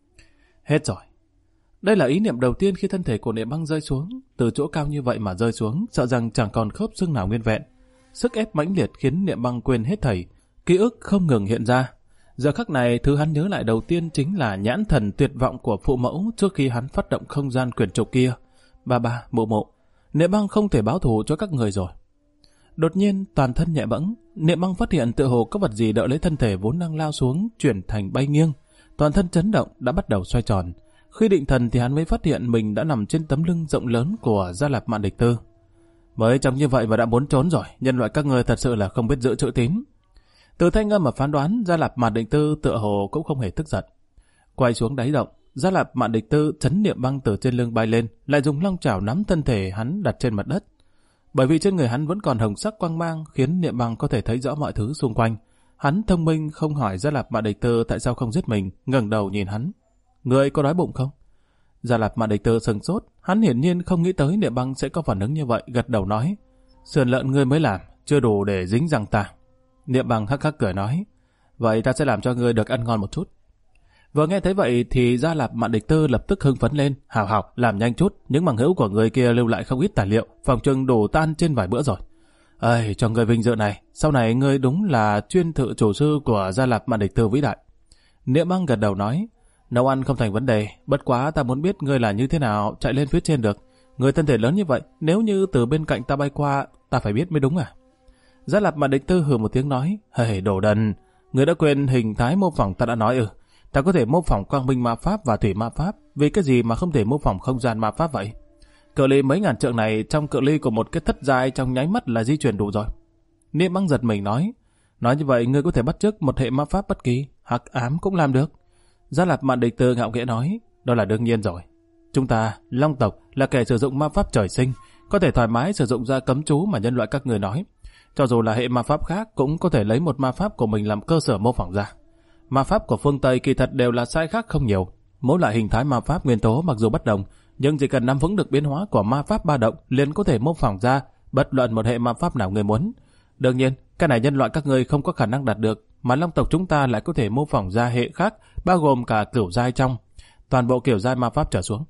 Hết rồi. Đây là ý niệm đầu tiên khi thân thể của Niệm Băng rơi xuống. Từ chỗ cao như vậy mà rơi xuống, sợ rằng chẳng còn khớp xương nào nguyên vẹn. Sức ép mãnh liệt khiến Niệm Băng quên hết thảy, ký ức không ngừng hiện ra. Giờ khắc này, thứ hắn nhớ lại đầu tiên chính là nhãn thần tuyệt vọng của phụ mẫu trước khi hắn phát động không gian quyển trục kia. Ba, mụ, Niệm Băng không thể báo thù cho các người rồi. Đột nhiên, toàn thân nhẹ bẫng, Niệm Băng phát hiện tựa hồ có vật gì đỡ lấy thân thể vốn đang lao xuống, chuyển thành bay nghiêng. Toàn thân chấn động, đã bắt đầu xoay tròn. Khi định thần thì hắn mới phát hiện mình đã nằm trên tấm lưng rộng lớn của Gia Lạp Mạn Địch Tư. Mới trông như vậy mà đã muốn trốn rồi, nhân loại các người thật sự là không biết giữ chữ tín. Từ thanh âm mà phán đoán, Gia Lạp Mạn Địch Tư tựa hồ cũng không hề tức giận. Quay xuống đáy động, Gia Lạp Mạn Địch Tư chấn Niệm Băng từ trên lưng bay lên, lại dùng long chảo nắm thân thể hắn đặt trên mặt đất. Bởi vì trên người hắn vẫn còn hồng sắc quang mang, khiến Niệm Băng có thể thấy rõ mọi thứ xung quanh. Hắn thông minh không hỏi Gia Lạp Mạn Địch Tư tại sao không giết mình, ngẩng đầu nhìn hắn. Người có đói bụng không? Gia Lạp Mạn Địch Tư sừng sốt, hắn hiển nhiên không nghĩ tới Niệm Băng sẽ có phản ứng như vậy, gật đầu nói: sườn lợn ngươi mới làm, chưa đủ để dính răng ta. Niệm Băng hắc hắc cười nói: vậy ta sẽ làm cho ngươi được ăn ngon một chút. Vừa nghe thấy vậy thì Gia Lạp Mạn Địch Tư lập tức hưng phấn lên: hào, làm nhanh chút, những bằng hữu của người kia lưu lại không ít tài liệu, phòng chừng đủ tan trên vài bữa rồi. Ơi, cho người vinh dự này, sau này ngươi đúng là chuyên thự chủ sư của Gia Lạp Mạn Địch Tư vĩ đại. Niệm Băng gật đầu nói: nấu ăn không thành vấn đề, bất quá ta muốn biết ngươi là như thế nào chạy lên phía trên được. Ngươi thân thể lớn như vậy, nếu như từ bên cạnh ta bay qua, ta phải biết mới đúng à? Gia Lạp Mạn Địch Tư hừ một tiếng nói: hề đồ đần, ngươi đã quên hình thái mô phỏng ta đã nói ta có thể mô phỏng quang minh ma pháp và thủy ma pháp, vì cái gì mà không thể mô phỏng không gian ma pháp vậy? Cự ly mấy ngàn trượng này trong cự ly của một cái thất giai trong nháy mắt là di chuyển đủ rồi. Niệm Băng giật mình nói như vậy ngươi có thể bắt chước một hệ ma pháp bất kỳ, hắc ám cũng làm được. Gia Lạp Mạn Địch Tư ngạo nghễ nói: đó là đương nhiên rồi. Chúng ta, Long tộc, là kẻ sử dụng ma pháp trời sinh, có thể thoải mái sử dụng ra cấm chú mà nhân loại các người nói. Cho dù là hệ ma pháp khác cũng có thể lấy một ma pháp của mình làm cơ sở mô phỏng ra. Ma pháp của phương Tây kỳ thật đều là sai khác không nhiều. Mỗi loại hình thái ma pháp nguyên tố mặc dù bất đồng, nhưng chỉ cần nắm vững được biến hóa của ma pháp ba động liền có thể mô phỏng ra bất luận một hệ ma pháp nào người muốn. Đương nhiên, cái này nhân loại các người không có khả năng đạt được, mà Long tộc chúng ta lại có thể mô phỏng ra hệ khác, bao gồm cả cửu giai trong, toàn bộ kiểu giai ma pháp trở xuống.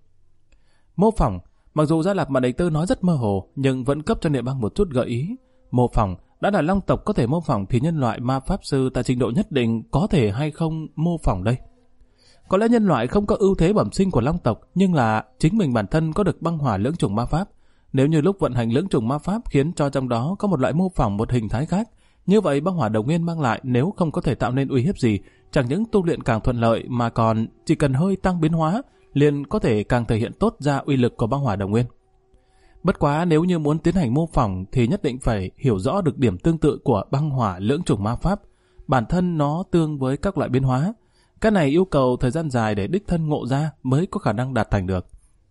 Mô phỏng, mặc dù Gia Lạp Mạn Địch Tư nói rất mơ hồ, nhưng vẫn cấp cho Niệm Băng một chút gợi ý. Mô phỏng, đã là Long tộc có thể mô phỏng thì nhân loại ma pháp sư tại trình độ nhất định có thể hay không mô phỏng đây? Có lẽ nhân loại không có ưu thế bẩm sinh của Long tộc, nhưng là chính mình bản thân có được băng hỏa lưỡng chủng ma pháp. Nếu như lúc vận hành lưỡng chủng ma pháp khiến cho trong đó có một loại mô phỏng một hình thái khác, như vậy băng hỏa đồng nguyên mang lại nếu không có thể tạo nên uy hiếp gì, chẳng những tu luyện càng thuận lợi mà còn chỉ cần hơi tăng biến hóa, liền có thể càng thể hiện tốt ra uy lực của băng hỏa đồng nguyên. Bất quá nếu như muốn tiến hành mô phỏng thì nhất định phải hiểu rõ được điểm tương tự của băng hỏa lưỡng chủng ma pháp, bản thân nó tương với các loại biến hóa. Cái này yêu cầu thời gian dài để đích thân ngộ ra mới có khả năng đạt thành được.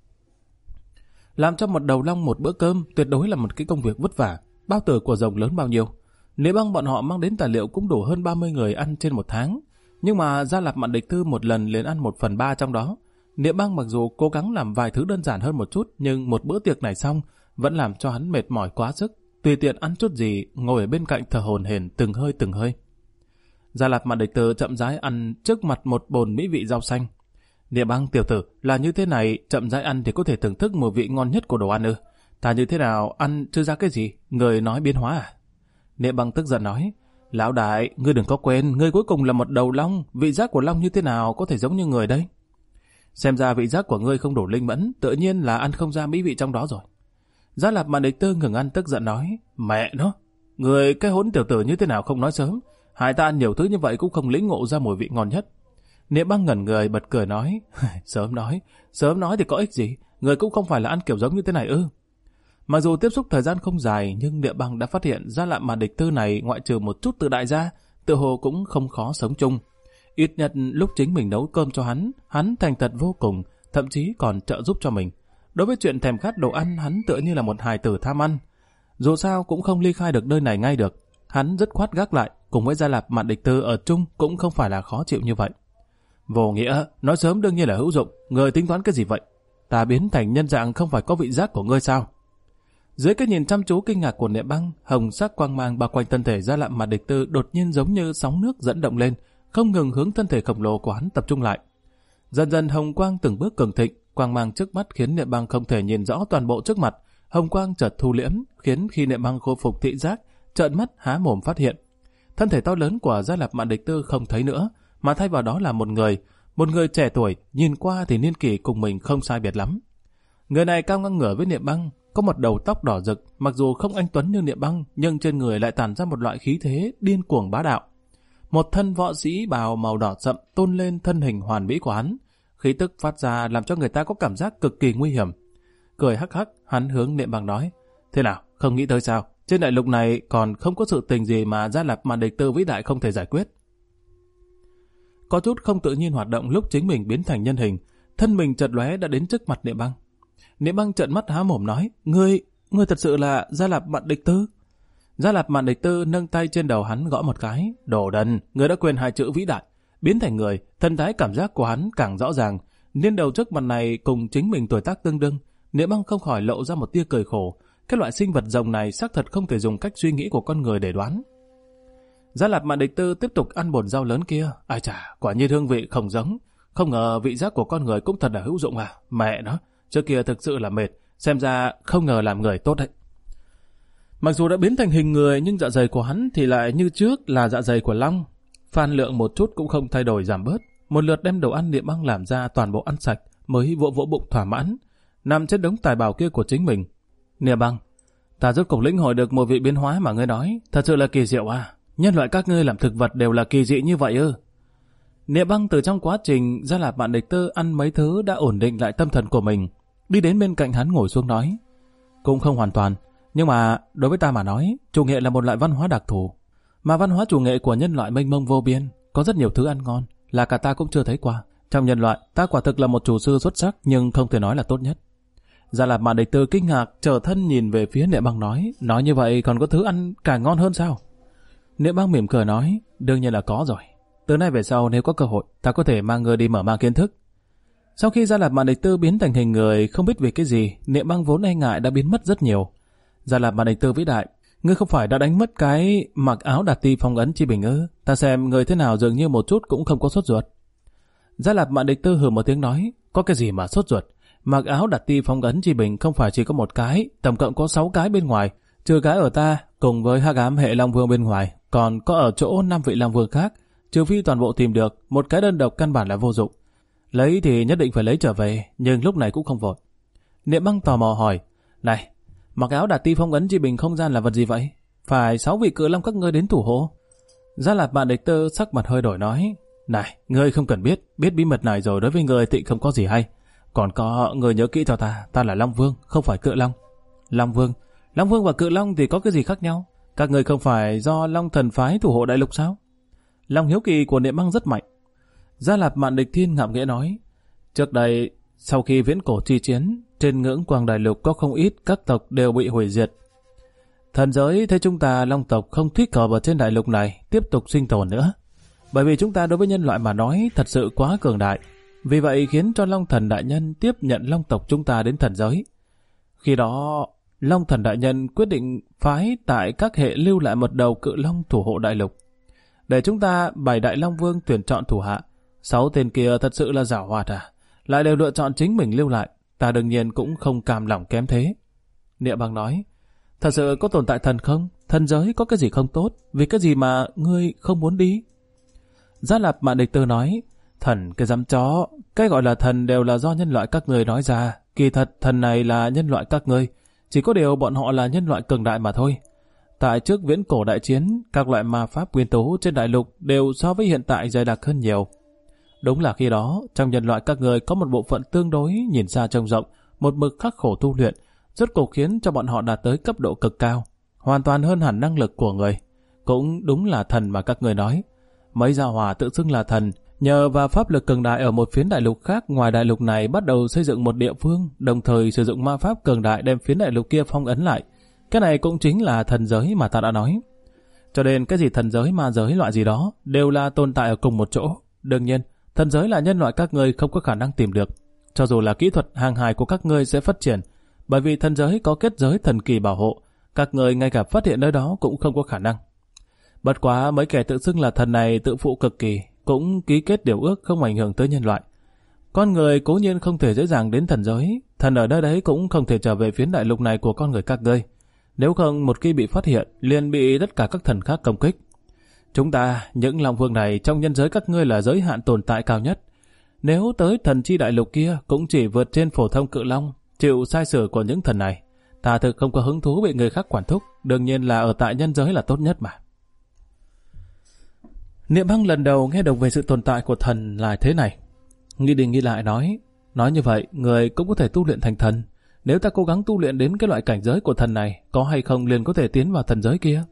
Làm cho một đầu long một bữa cơm tuyệt đối là một cái công việc vất vả. Bao tử của rồng lớn bao nhiêu? Nếu Băng bọn họ mang đến tài liệu cũng đủ hơn 30 người ăn trên một tháng. Nhưng mà Gia Lạp Mạn Địch Tư một lần liền ăn 1/3 trong đó. Niệm Băng mặc dù cố gắng làm vài thứ đơn giản hơn một chút, nhưng một bữa tiệc này xong vẫn làm cho hắn mệt mỏi quá sức. Tùy tiện ăn chút gì, ngồi ở bên cạnh thở hổn hển từng hơi. Gia Lạp Mạn Địch Tư chậm rãi ăn trước mặt một bồn mỹ vị rau xanh. Niệm Băng tiểu tử, là như thế này, chậm rãi ăn thì có thể thưởng thức mùi vị ngon nhất của đồ ăn ư? Ta như thế nào ăn chưa ra cái gì? Người nói biến hóa à? Niệm Băng tức giận nói, lão đại, ngươi đừng có quên, ngươi cuối cùng là một đầu long, vị giác của long như thế nào có thể giống như người đây? Xem ra vị giác của ngươi không đủ linh mẫn, tự nhiên là ăn không ra mỹ vị trong đó rồi. Gia Lạp Mạn Địch Tư ngừng ăn tức giận nói, mẹ nó, người cái hỗn tiểu tử như thế nào không nói sớm, hai ta ăn nhiều thứ như vậy cũng không lĩnh ngộ ra mùi vị ngon nhất. Niệm Băng ngẩn người bật cười nói, sớm nói thì có ích gì, người cũng không phải là ăn kiểu giống như thế này ư? Mặc dù tiếp xúc thời gian không dài, nhưng Niệm Băng đã phát hiện Gia Lạp Mạn Địch Tư này ngoại trừ một chút tự đại ra, tự hồ cũng không khó sống chung. Ít nhất lúc chính mình nấu cơm cho hắn thành thật vô cùng, thậm chí còn trợ giúp cho mình. Đối với chuyện thèm khát đồ ăn, hắn tựa như là một hài tử tham ăn. Dù sao cũng không ly khai được nơi này ngay được. Hắn dứt khoát gác lại, cùng với Gia Lạp Mạn Địch Tư ở chung cũng không phải là khó chịu như vậy. Vô nghĩa, nói sớm đương nhiên là hữu dụng, người tính toán cái gì vậy? Ta biến thành nhân dạng không phải có vị giác của ngươi sao? Dưới cái nhìn chăm chú kinh ngạc của Niệm Băng, hồng sắc quang mang bao quanh thân thể Gia Lạp Mạn Địch Tư đột nhiên giống như sóng nước dẫn động lên, không ngừng hướng thân thể khổng lồ của hắn tập trung lại. Dần dần hồng quang từng bước cường thịnh, quang mang trước mắt khiến Niệm Băng không thể nhìn rõ toàn bộ trước mặt. Hồng quang chợt thu liễm, khiến khi Niệm Băng khôi phục thị giác, trợn mắt há mồm phát hiện thân thể to lớn của Gia Lạp Mạn Địch Tư không thấy nữa, mà thay vào đó là một người trẻ tuổi, nhìn qua thì niên kỷ cùng mình không sai biệt lắm. Người này cao ngang ngửa với Niệm Băng, có một đầu tóc đỏ rực, mặc dù không anh tuấn như Niệm Băng, nhưng trên người lại tản ra một loại khí thế điên cuồng bá đạo. Một thân võ sĩ bào màu đỏ sậm tôn lên thân hình hoàn mỹ của hắn, khí tức phát ra làm cho người ta có cảm giác cực kỳ nguy hiểm. Cười hắc hắc, hắn hướng Niệm Băng nói, thế nào, không nghĩ tới sao? Trên đại lục này còn không có sự tình gì mà Gia Lạp Mạn Địch Tư vĩ đại không thể giải quyết. Có chút không tự nhiên hoạt động lúc chính mình biến thành nhân hình, thân mình chợt lóe đã đến trước mặt Niệm Băng. Niệm Băng trợn mắt há mồm nói, ngươi thật sự là Gia Lạp Mạn Địch Tư? Gia Lạp Mạn Địch Tư nâng tay trên đầu hắn gõ một cái, đồ đần, ngươi đã quên hai chữ vĩ đại. Biến thành người, thân thái cảm giác của hắn càng rõ ràng, niên đầu trước mặt này cùng chính mình tuổi tác tương đương. Niệm Băng không khỏi lộ ra một tia cười khổ, cái loại sinh vật rồng này xác thật không thể dùng cách suy nghĩ của con người để đoán. Gia Lạp Mạn Địch Tư tiếp tục ăn bồn rau lớn kia, ai chà, quả nhiên hương vị không giống, không ngờ vị giác của con người cũng thật là hữu dụng à, mẹ nó, trước kia thực sự là mệt, xem ra không ngờ làm người tốt đấy. Mặc dù đã biến thành hình người nhưng dạ dày của hắn thì lại như trước là dạ dày của long. Phan lượng một chút cũng không thay đổi giảm bớt. Một lượt đem đồ ăn Niệm Băng làm ra toàn bộ ăn sạch mới vỗ vỗ bụng thỏa mãn, nằm trên đống tài bảo kia của chính mình. Niệm Băng, ta rốt cục lĩnh hội được một vị biến hóa mà ngươi nói, thật sự là kỳ diệu à. Nhân loại các ngươi làm thực vật đều là kỳ dị như vậy ư? Niệm Băng từ trong quá trình Gia Lạp Mạn Địch Tư ăn mấy thứ đã ổn định lại tâm thần của mình, đi đến bên cạnh hắn ngồi xuống nói, cũng không hoàn toàn. Nhưng mà đối với ta mà nói, chủ nghệ là một loại văn hóa đặc thù. Mà văn hóa chủ nghệ của nhân loại mênh mông vô biên, có rất nhiều thứ ăn ngon, là cả ta cũng chưa thấy qua. Trong nhân loại, ta quả thực là một chủ sư xuất sắc, nhưng không thể nói là tốt nhất. Gia Lạp Mạn Địch Tư kinh ngạc, trở thân nhìn về phía Niệm Băng nói như vậy còn có thứ ăn càng ngon hơn sao? Niệm Băng mỉm cười nói, đương nhiên là có rồi. Từ nay về sau nếu có cơ hội, ta có thể mang người đi mở mang kiến thức. Sau khi Gia Lạp Mạn Địch Tư biến thành hình người, không biết vì cái gì, Niệm Băng vốn e ngại đã biến mất rất nhiều. Gia Lạp Mạn Địch Tư vĩ đại, ngươi không phải đã đánh mất cái mặc áo đạt ti phong ấn chi bình ư? Ta xem người thế nào dường như một chút cũng không có sốt ruột. Gia Lạp Mạn Địch Tư hừ một tiếng nói, có cái gì mà sốt ruột? Mặc áo đạt ti phong ấn chi bình không phải chỉ có một cái, tổng cộng có 6 cái bên ngoài, trừ cái ở ta cùng với Hắc Ám hệ Long Vương bên ngoài, còn có ở chỗ 5 vị Long Vương khác, trừ phi toàn bộ tìm được, một cái đơn độc căn bản là vô dụng. Lấy thì nhất định phải lấy trở về, nhưng lúc này cũng không vội. Niệm Băng tò mò hỏi, này, mặc áo đạt ti phong ấn chi bình không gian là vật gì vậy? Phải 6 vị cự long các ngươi đến thủ hộ? Gia Lạp Mạn Địch Tư sắc mặt hơi đổi nói, này, ngươi không cần biết bí mật này rồi đối với ngươi thì không có gì hay. Còn có, ngươi nhớ kỹ cho ta là Long Vương, không phải cự long. Long Vương và cự long thì có cái gì khác nhau? Các ngươi không phải do Long Thần phái thủ hộ đại lục sao? Lòng hiếu kỳ của Niệm Băng rất mạnh. Gia Lạp Mạn Địch Thiên ngạo nghễ nói, trước đây, sau khi viễn cổ chi chiến, trên ngưỡng quang đại lục có không ít các tộc đều bị hủy diệt. Thần giới thấy chúng ta Long tộc không thích hợp ở trên đại lục này tiếp tục sinh tồn nữa, bởi vì chúng ta đối với nhân loại mà nói thật sự quá cường đại. Vì vậy khiến cho Long Thần đại nhân tiếp nhận Long tộc chúng ta đến thần giới. Khi đó, Long Thần đại nhân quyết định phái tại các hệ lưu lại một đầu cự long thủ hộ đại lục, để chúng ta 7 đại Long Vương tuyển chọn thủ hạ. 6 tên kia thật sự là giảo hoạt à? lại đều lựa chọn chính mình lưu lại, ta đương nhiên cũng không cam lòng kém thế. Niệm Băng nói, thật sự có tồn tại thần không? Thần giới có cái gì không tốt? Vì cái gì mà ngươi không muốn đi? Gia Lạp Mạn Địch Tư nói, thần cái dám chó, cái gọi là thần đều là do nhân loại các ngươi nói ra. Kỳ thật thần này là nhân loại các ngươi, chỉ có điều bọn họ là nhân loại cường đại mà thôi. Tại trước viễn cổ đại chiến, các loại ma pháp nguyên tố trên đại lục đều so với hiện tại dày đặc hơn nhiều. Đúng là khi đó, trong nhân loại các người có một bộ phận tương đối nhìn xa trông rộng, một mực khắc khổ tu luyện, rốt cuộc khiến cho bọn họ đạt tới cấp độ cực cao, hoàn toàn hơn hẳn năng lực của người. Cũng đúng là thần mà các người nói. Mấy gia hỏa tự xưng là thần, nhờ vào pháp lực cường đại ở một phiến đại lục khác ngoài đại lục này bắt đầu xây dựng một địa phương, đồng thời sử dụng ma pháp cường đại đem phiến đại lục kia phong ấn lại. Cái này cũng chính là thần giới mà ta đã nói. Cho nên cái gì thần giới, ma giới loại gì đó đều là tồn tại ở cùng một chỗ. Đương nhiên, thần giới là nhân loại các ngươi không có khả năng tìm được. Cho dù là kỹ thuật hàng hài của các ngươi sẽ phát triển, bởi vì thần giới có kết giới thần kỳ bảo hộ, các ngươi ngay cả phát hiện nơi đó cũng không có khả năng. Bất quá mấy kẻ tự xưng là thần này tự phụ cực kỳ, cũng ký kết điều ước không ảnh hưởng tới nhân loại. Con người cố nhiên không thể dễ dàng đến thần giới, thần ở nơi đấy cũng không thể trở về phiến đại lục này của con người các ngươi. Nếu không một khi bị phát hiện, liền bị tất cả các thần khác công kích. Chúng ta, những Long Vương này trong nhân giới các ngươi là giới hạn tồn tại cao nhất. Nếu tới thần chi đại lục kia cũng chỉ vượt trên phổ thông cự long, chịu sai sử của những thần này. Ta thực không có hứng thú bị người khác quản thúc, đương nhiên là ở tại nhân giới là tốt nhất mà. Niệm Băng lần đầu nghe được về sự tồn tại của thần là thế này. Nghĩ đi nghĩ lại nói như vậy, người cũng có thể tu luyện thành thần. Nếu ta cố gắng tu luyện đến cái loại cảnh giới của thần này, có hay không liền có thể tiến vào thần giới kia.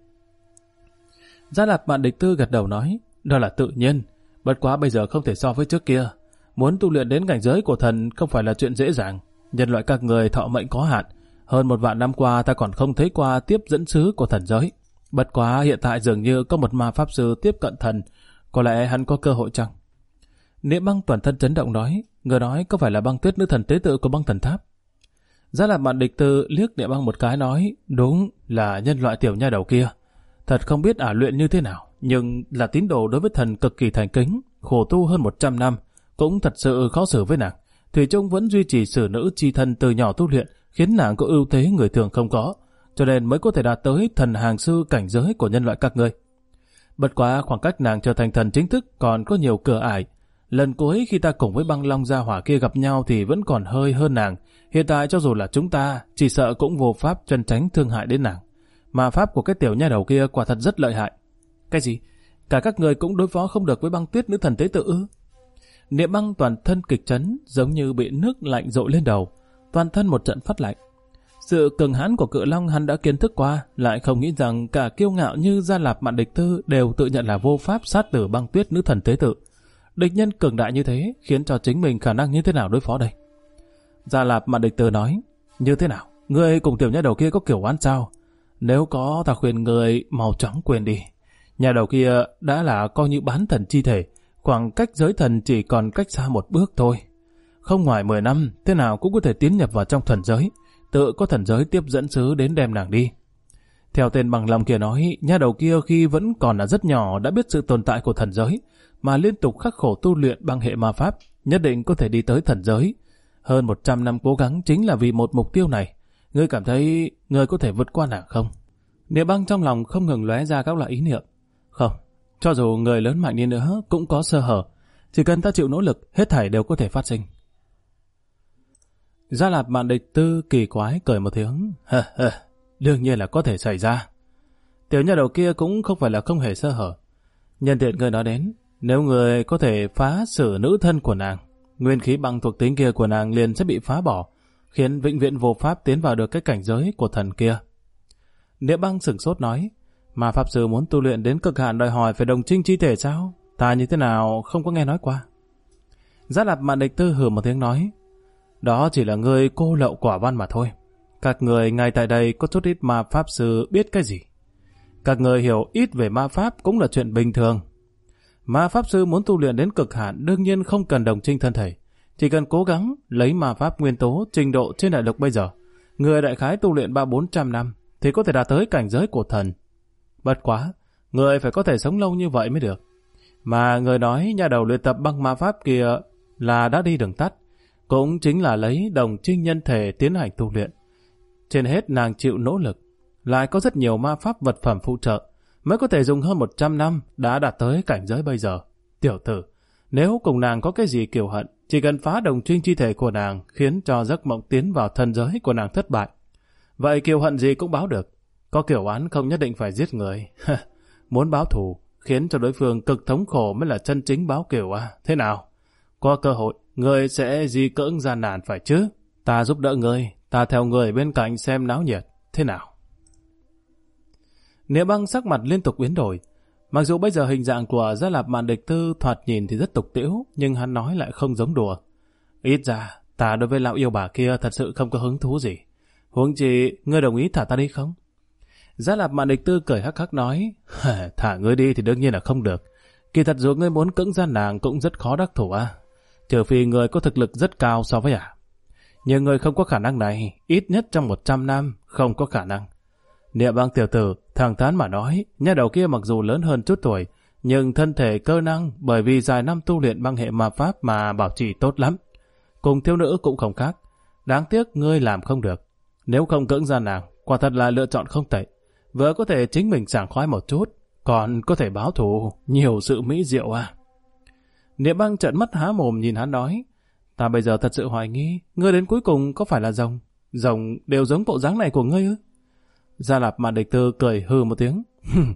Gia Lạp Mạn Địch Tư gật đầu nói, đó là tự nhiên, bất quá bây giờ không thể so với trước kia. Muốn tu luyện đến cảnh giới của thần không phải là chuyện dễ dàng. Nhân loại các người thọ mệnh có hạn, hơn 1.000 năm qua ta còn không thấy qua tiếp dẫn sứ của thần giới. Bất quá hiện tại dường như có một ma pháp sư tiếp cận thần, có lẽ hắn có cơ hội chăng? Niệm Băng toàn thân chấn động nói, người nói có phải là Băng Tuyết nữ thần tế tự của Băng Thần Tháp? Gia Lạp Mạn Địch Tư liếc Niệm Băng một cái nói, đúng là nhân loại tiểu nha đầu kia. Thật không biết ả luyện như thế nào, nhưng là tín đồ đối với thần cực kỳ thành kính, khổ tu hơn 100 năm, cũng thật sự khó xử với nàng. Thủy Chung vẫn duy trì sử nữ chi thân từ nhỏ tu luyện, khiến nàng có ưu thế người thường không có, cho nên mới có thể đạt tới thần hàng sư cảnh giới của nhân loại các ngươi. Bất quá khoảng cách nàng trở thành thần chính thức còn có nhiều cửa ải. Lần cuối khi ta cùng với Băng Long gia hỏa kia gặp nhau thì vẫn còn hơi hơn nàng. Hiện tại cho dù là chúng ta, chỉ sợ cũng vô pháp chân tránh thương hại đến nàng. Mà pháp của cái tiểu nha đầu kia quả thật rất lợi hại. Cái gì? Cả các người cũng đối phó không được với Băng Tuyết nữ thần tế tự ư? Niệm Băng toàn thân kịch chấn, giống như bị nước lạnh dội lên đầu, toàn thân một trận phát lạnh. Sự cường hãn của cự long hắn đã kiến thức qua, lại không nghĩ rằng cả kiêu ngạo như Gia Lạp Mạn Địch Tư đều tự nhận là vô pháp sát tử Băng Tuyết nữ thần tế tự. Địch nhân cường đại như thế, khiến cho chính mình khả năng như thế nào đối phó đây? Gia Lạp Mạn Địch Tư nói, như thế nào? Ngươi cùng tiểu nha đầu kia có kiểu oán sao? Nếu có, ta khuyên người mau chóng quên đi. Nhà đầu kia đã là coi như bán thần chi thể, khoảng cách giới thần chỉ còn cách xa một bước thôi. Không ngoài 10 năm, thế nào cũng có thể tiến nhập vào trong thần giới, tự có thần giới tiếp dẫn sứ đến đem nàng đi. Theo tên bằng lòng kia nói, nhà đầu kia khi vẫn còn là rất nhỏ đã biết sự tồn tại của thần giới, mà liên tục khắc khổ tu luyện bằng hệ ma pháp, nhất định có thể đi tới thần giới. Hơn 100 năm cố gắng chính là vì một mục tiêu này. Ngươi cảm thấy ngươi có thể vượt qua nàng không? Niệm Băng trong lòng không ngừng lóe ra các loại ý niệm. Không, cho dù người lớn mạnh đi nữa cũng có sơ hở. Chỉ cần ta chịu nỗ lực, hết thảy đều có thể phát sinh. Gia Lạp Mạn Địch Tư kỳ quái cười một tiếng. Đương nhiên là có thể xảy ra. Tiểu nha đầu kia cũng không phải là không hề sơ hở. Nhân tiện người nói đến, nếu người có thể phá xử nữ thân của nàng, nguyên khí băng thuộc tính kia của nàng liền sẽ bị phá bỏ, khiến vĩnh viễn vô pháp tiến vào được cái cảnh giới của thần kia. Niệm Băng sửng sốt nói, mà pháp sư muốn tu luyện đến cực hạn đòi hỏi phải đồng trinh chi thể sao? Ta như thế nào không có nghe nói qua. Gia Lạp Mạn Địch Tư hừ một tiếng nói, đó chỉ là người cô lậu quả văn mà thôi. Các người ngay tại đây có chút ít ma pháp sư biết cái gì. Các người hiểu ít về ma pháp cũng là chuyện bình thường. Ma pháp sư muốn tu luyện đến cực hạn đương nhiên không cần đồng trinh thân thể, chỉ cần cố gắng lấy ma pháp nguyên tố trình độ trên đại lục bây giờ, người đại khái tu luyện 300-400 năm thì có thể đạt tới cảnh giới của thần. Bất quá, người phải có thể sống lâu như vậy mới được. Mà người nói nhà đầu luyện tập băng ma pháp kia là đã đi đường tắt, cũng chính là lấy đồng trinh nhân thể tiến hành tu luyện. Trên hết nàng chịu nỗ lực, lại có rất nhiều ma pháp vật phẩm phụ trợ, mới có thể dùng hơn 100 năm đã đạt tới cảnh giới bây giờ. Tiểu tử, nếu cùng nàng có cái gì kiều hận, chỉ cần phá đồng trinh chi thể của nàng khiến cho giấc mộng tiến vào thần giới của nàng thất bại. Vậy kiều hận gì cũng báo được. Có kiều oán không nhất định phải giết người. Muốn báo thù, khiến cho đối phương cực thống khổ mới là chân chính báo kiều à. Thế nào? Có cơ hội, ngươi sẽ di cỡng gian nan phải chứ? Ta giúp đỡ ngươi, ta theo người bên cạnh xem náo nhiệt. Thế nào? Niệm Băng sắc mặt liên tục biến đổi. Mặc dù bây giờ hình dạng của Gia Lạp Mạn Địch Tư thoạt nhìn thì rất tục tĩu, nhưng hắn nói lại không giống đùa. Ít ra, ta đối với lão yêu bà kia thật sự không có hứng thú gì. Huống chi, ngươi đồng ý thả ta đi không? Gia Lạp Mạn Địch Tư cười hắc hắc nói, thả ngươi đi thì đương nhiên là không được. Kỳ thật dù ngươi muốn cưỡng gian nàng cũng rất khó đắc thủ à. Trừ phi ngươi có thực lực rất cao so với ả. Nhưng ngươi không có khả năng này, ít nhất trong 100 năm, không có khả năng. Niệm Băng tiểu tử, thẳng thắn mà nói, nha đầu kia mặc dù lớn hơn chút tuổi, nhưng thân thể cơ năng bởi vì dài năm tu luyện băng hệ ma pháp mà bảo trì tốt lắm. Cùng thiếu nữ cũng không khác. Đáng tiếc ngươi làm không được. Nếu không cưỡng gian nàng, quả thật là lựa chọn không tệ. Vừa có thể chính mình sảng khoái một chút, còn có thể báo thù, nhiều sự mỹ diệu à. Niệm Băng trợn mắt há mồm nhìn hắn nói, ta bây giờ thật sự hoài nghi, ngươi đến cuối cùng có phải là rồng? Rồng đều giống bộ dáng này của ngươi ư? Gia Lạp Mạn Địch Tư cười hừ một tiếng.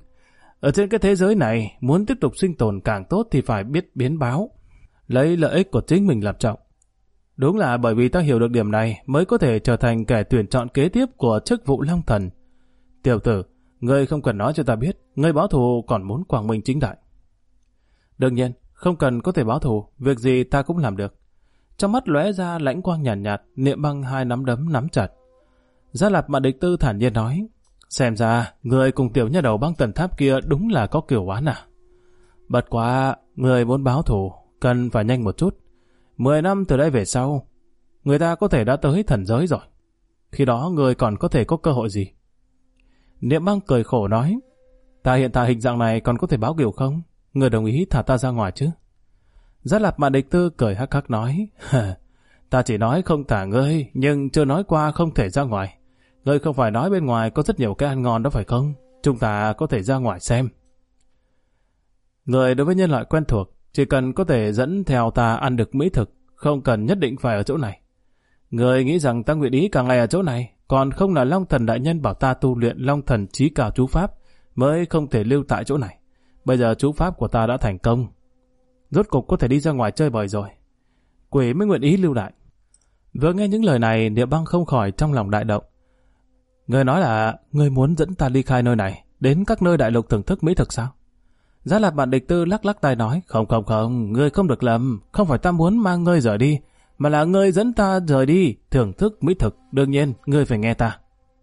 Ở trên cái thế giới này, muốn tiếp tục sinh tồn càng tốt thì phải biết biến báo, lấy lợi ích của chính mình làm trọng. Đúng là bởi vì ta hiểu được điểm này mới có thể trở thành kẻ tuyển chọn kế tiếp của chức vụ Long Thần. Tiểu tử, ngươi không cần nói cho ta biết, ngươi báo thù còn muốn quang minh chính đại. Đương nhiên, không cần có thể báo thù, việc gì ta cũng làm được. Trong mắt lóe ra lãnh quang nhàn nhạt, Niệm Băng hai nắm đấm nắm chặt. Gia Lạp Mạn Địch Tư thản nhiên nói, xem ra người cùng tiểu nha đầu băng tần tháp kia đúng là có kiểu oán à. Bất quá, người muốn báo thù, cần phải nhanh một chút. 10 năm từ đây về sau, người ta có thể đã tới thần giới rồi. Khi đó người còn có thể có cơ hội gì? Niệm Băng cười khổ nói, ta hiện tại hình dạng này còn có thể báo kiều không? Người đồng ý thả ta ra ngoài chứ? Gia Lạp Mạn Địch Tư cười hắc hắc nói, ta chỉ nói không thả ngươi, nhưng chưa nói qua không thể ra ngoài. Ngươi không phải nói bên ngoài có rất nhiều cái ăn ngon đó phải không? Chúng ta có thể ra ngoài xem. Người đối với nhân loại quen thuộc, chỉ cần có thể dẫn theo ta ăn được mỹ thực, không cần nhất định phải ở chỗ này. Người nghĩ rằng ta nguyện ý cả ngày ở chỗ này, còn không là Long Thần đại nhân bảo ta tu luyện Long Thần chí cao chú pháp, mới không thể lưu tại chỗ này. Bây giờ chú pháp của ta đã thành công, rốt cục có thể đi ra ngoài chơi bời rồi. Quỷ mới nguyện ý lưu lại. Vừa nghe những lời này, Niệm Băng không khỏi trong lòng đại động. Người nói là người muốn dẫn ta ly khai nơi này, đến các nơi đại lục thưởng thức mỹ thực sao? Gia Lạp Mạn Địch Tư lắc lắc tay nói, không, ngươi không được lầm, không phải ta muốn mang ngươi rời đi, mà là ngươi dẫn ta rời đi, thưởng thức mỹ thực, đương nhiên, ngươi phải nghe ta.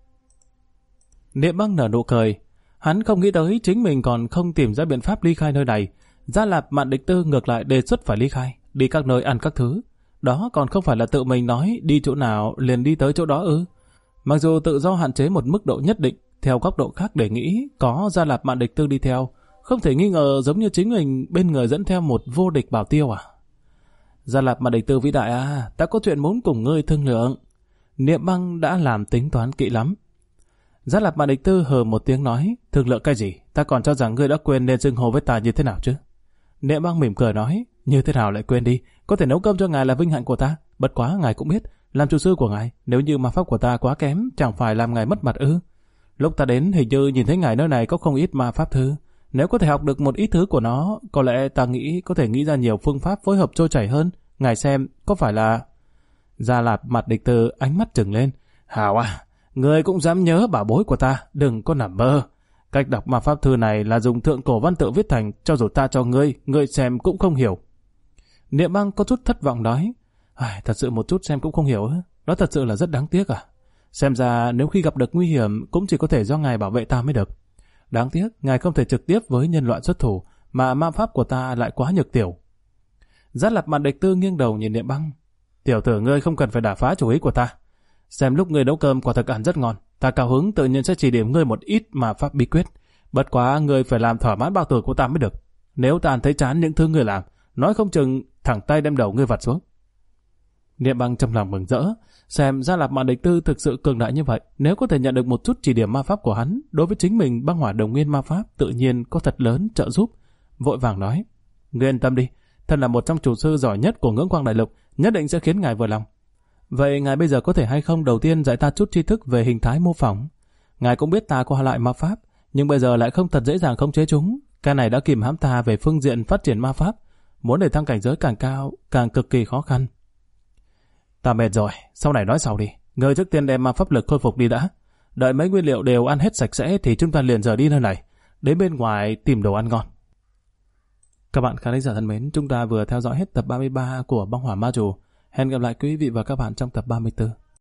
Niệm Băng nở nụ cười, hắn không nghĩ tới chính mình còn không tìm ra biện pháp ly khai nơi này. Gia Lạp Mạn Địch Tư ngược lại đề xuất phải ly khai, đi các nơi ăn các thứ. Đó còn không phải là tự mình nói đi chỗ nào liền đi tới chỗ đó ư? Mặc dù tự do hạn chế một mức độ nhất định, theo góc độ khác để nghĩ có Gia Lạp Mạn Địch Tư đi theo, không thể nghi ngờ giống như chính mình bên người dẫn theo một vô địch bảo tiêu à? Gia Lạp Mạn Địch Tư vĩ đại à, ta có chuyện muốn cùng ngươi thương lượng. Niệm Băng đã làm tính toán kỹ lắm. Gia Lạp Mạn Địch Tư hừ một tiếng nói, thương lượng cái gì? Ta còn cho rằng ngươi đã quên nên xưng hô với ta như thế nào chứ? Niệm Băng mỉm cười nói, như thế nào lại quên đi? Có thể nấu cơm cho ngài là vinh hạnh của ta. Bất quá ngài cũng biết, làm chủ sư của ngài, nếu như ma pháp của ta quá kém, chẳng phải làm ngài mất mặt ư? Lúc ta đến hình như nhìn thấy ngài nơi này có không ít ma pháp thư. Nếu có thể học được một ít thứ của nó, có lẽ ta nghĩ có thể nghĩ ra nhiều phương pháp phối hợp trôi chảy hơn. Ngài xem, có phải là... Gia Lạp Mạn Địch Tư ánh mắt trừng lên. Hảo à, ngươi cũng dám nhớ bảo bối của ta, đừng có nằm mơ. Cách đọc ma pháp thư này là dùng thượng cổ văn tự viết thành, cho dù ta cho ngươi xem cũng không hiểu. Niệm Băng có chút thất vọng nói, thật sự một chút xem cũng không hiểu, đó thật sự là rất đáng tiếc à. Xem ra nếu khi gặp được nguy hiểm cũng chỉ có thể do ngài bảo vệ ta mới được. Đáng tiếc, ngài không thể trực tiếp với nhân loại xuất thủ, mà ma pháp của ta lại quá nhược tiểu. Gia Lạp Mạn Địch Tư nghiêng đầu nhìn Niệm Băng. Tiểu tử ngươi không cần phải đả phá chủ ý của ta. Xem lúc ngươi nấu cơm quả thực ăn rất ngon, ta cao hứng tự nhiên sẽ chỉ điểm ngươi một ít ma pháp bí quyết. Bất quá ngươi phải làm thỏa mãn bao tử của ta mới được. Nếu ta thấy chán những thứ ngươi làm, nói không chừng thẳng tay đem đầu ngươi vặt xuống. Niệm Băng trong lòng mừng rỡ, xem ra Lạp Mạn Địch Tư thực sự cường đại như vậy. Nếu có thể nhận được một chút chỉ điểm ma pháp của hắn, đối với chính mình băng hỏa đồng nguyên ma pháp tự nhiên có thật lớn trợ giúp. Vội vàng nói, ngươi yên tâm đi, thân là một trong chủ sư giỏi nhất của Ngưỡng Quang Đại Lục, nhất định sẽ khiến ngài vừa lòng. Vậy ngài bây giờ có thể hay không đầu tiên dạy ta chút tri thức về hình thái mô phỏng? Ngài cũng biết ta có loại ma pháp, nhưng bây giờ lại không thật dễ dàng khống chế chúng. Cái này đã kìm hãm ta về phương diện phát triển ma pháp. Muốn để thăng cảnh giới càng cao, càng cực kỳ khó khăn. Ta mệt rồi, sau này nói sau đi. Ngươi trước tiên đem ma pháp lực khôi phục đi đã. Đợi mấy nguyên liệu đều ăn hết sạch sẽ thì chúng ta liền rời đi nơi này, đến bên ngoài tìm đồ ăn ngon. Các bạn khán giả thân mến, chúng ta vừa theo dõi hết tập 33 của Băng Hỏa Ma Chủ. Hẹn gặp lại quý vị và các bạn trong tập 34.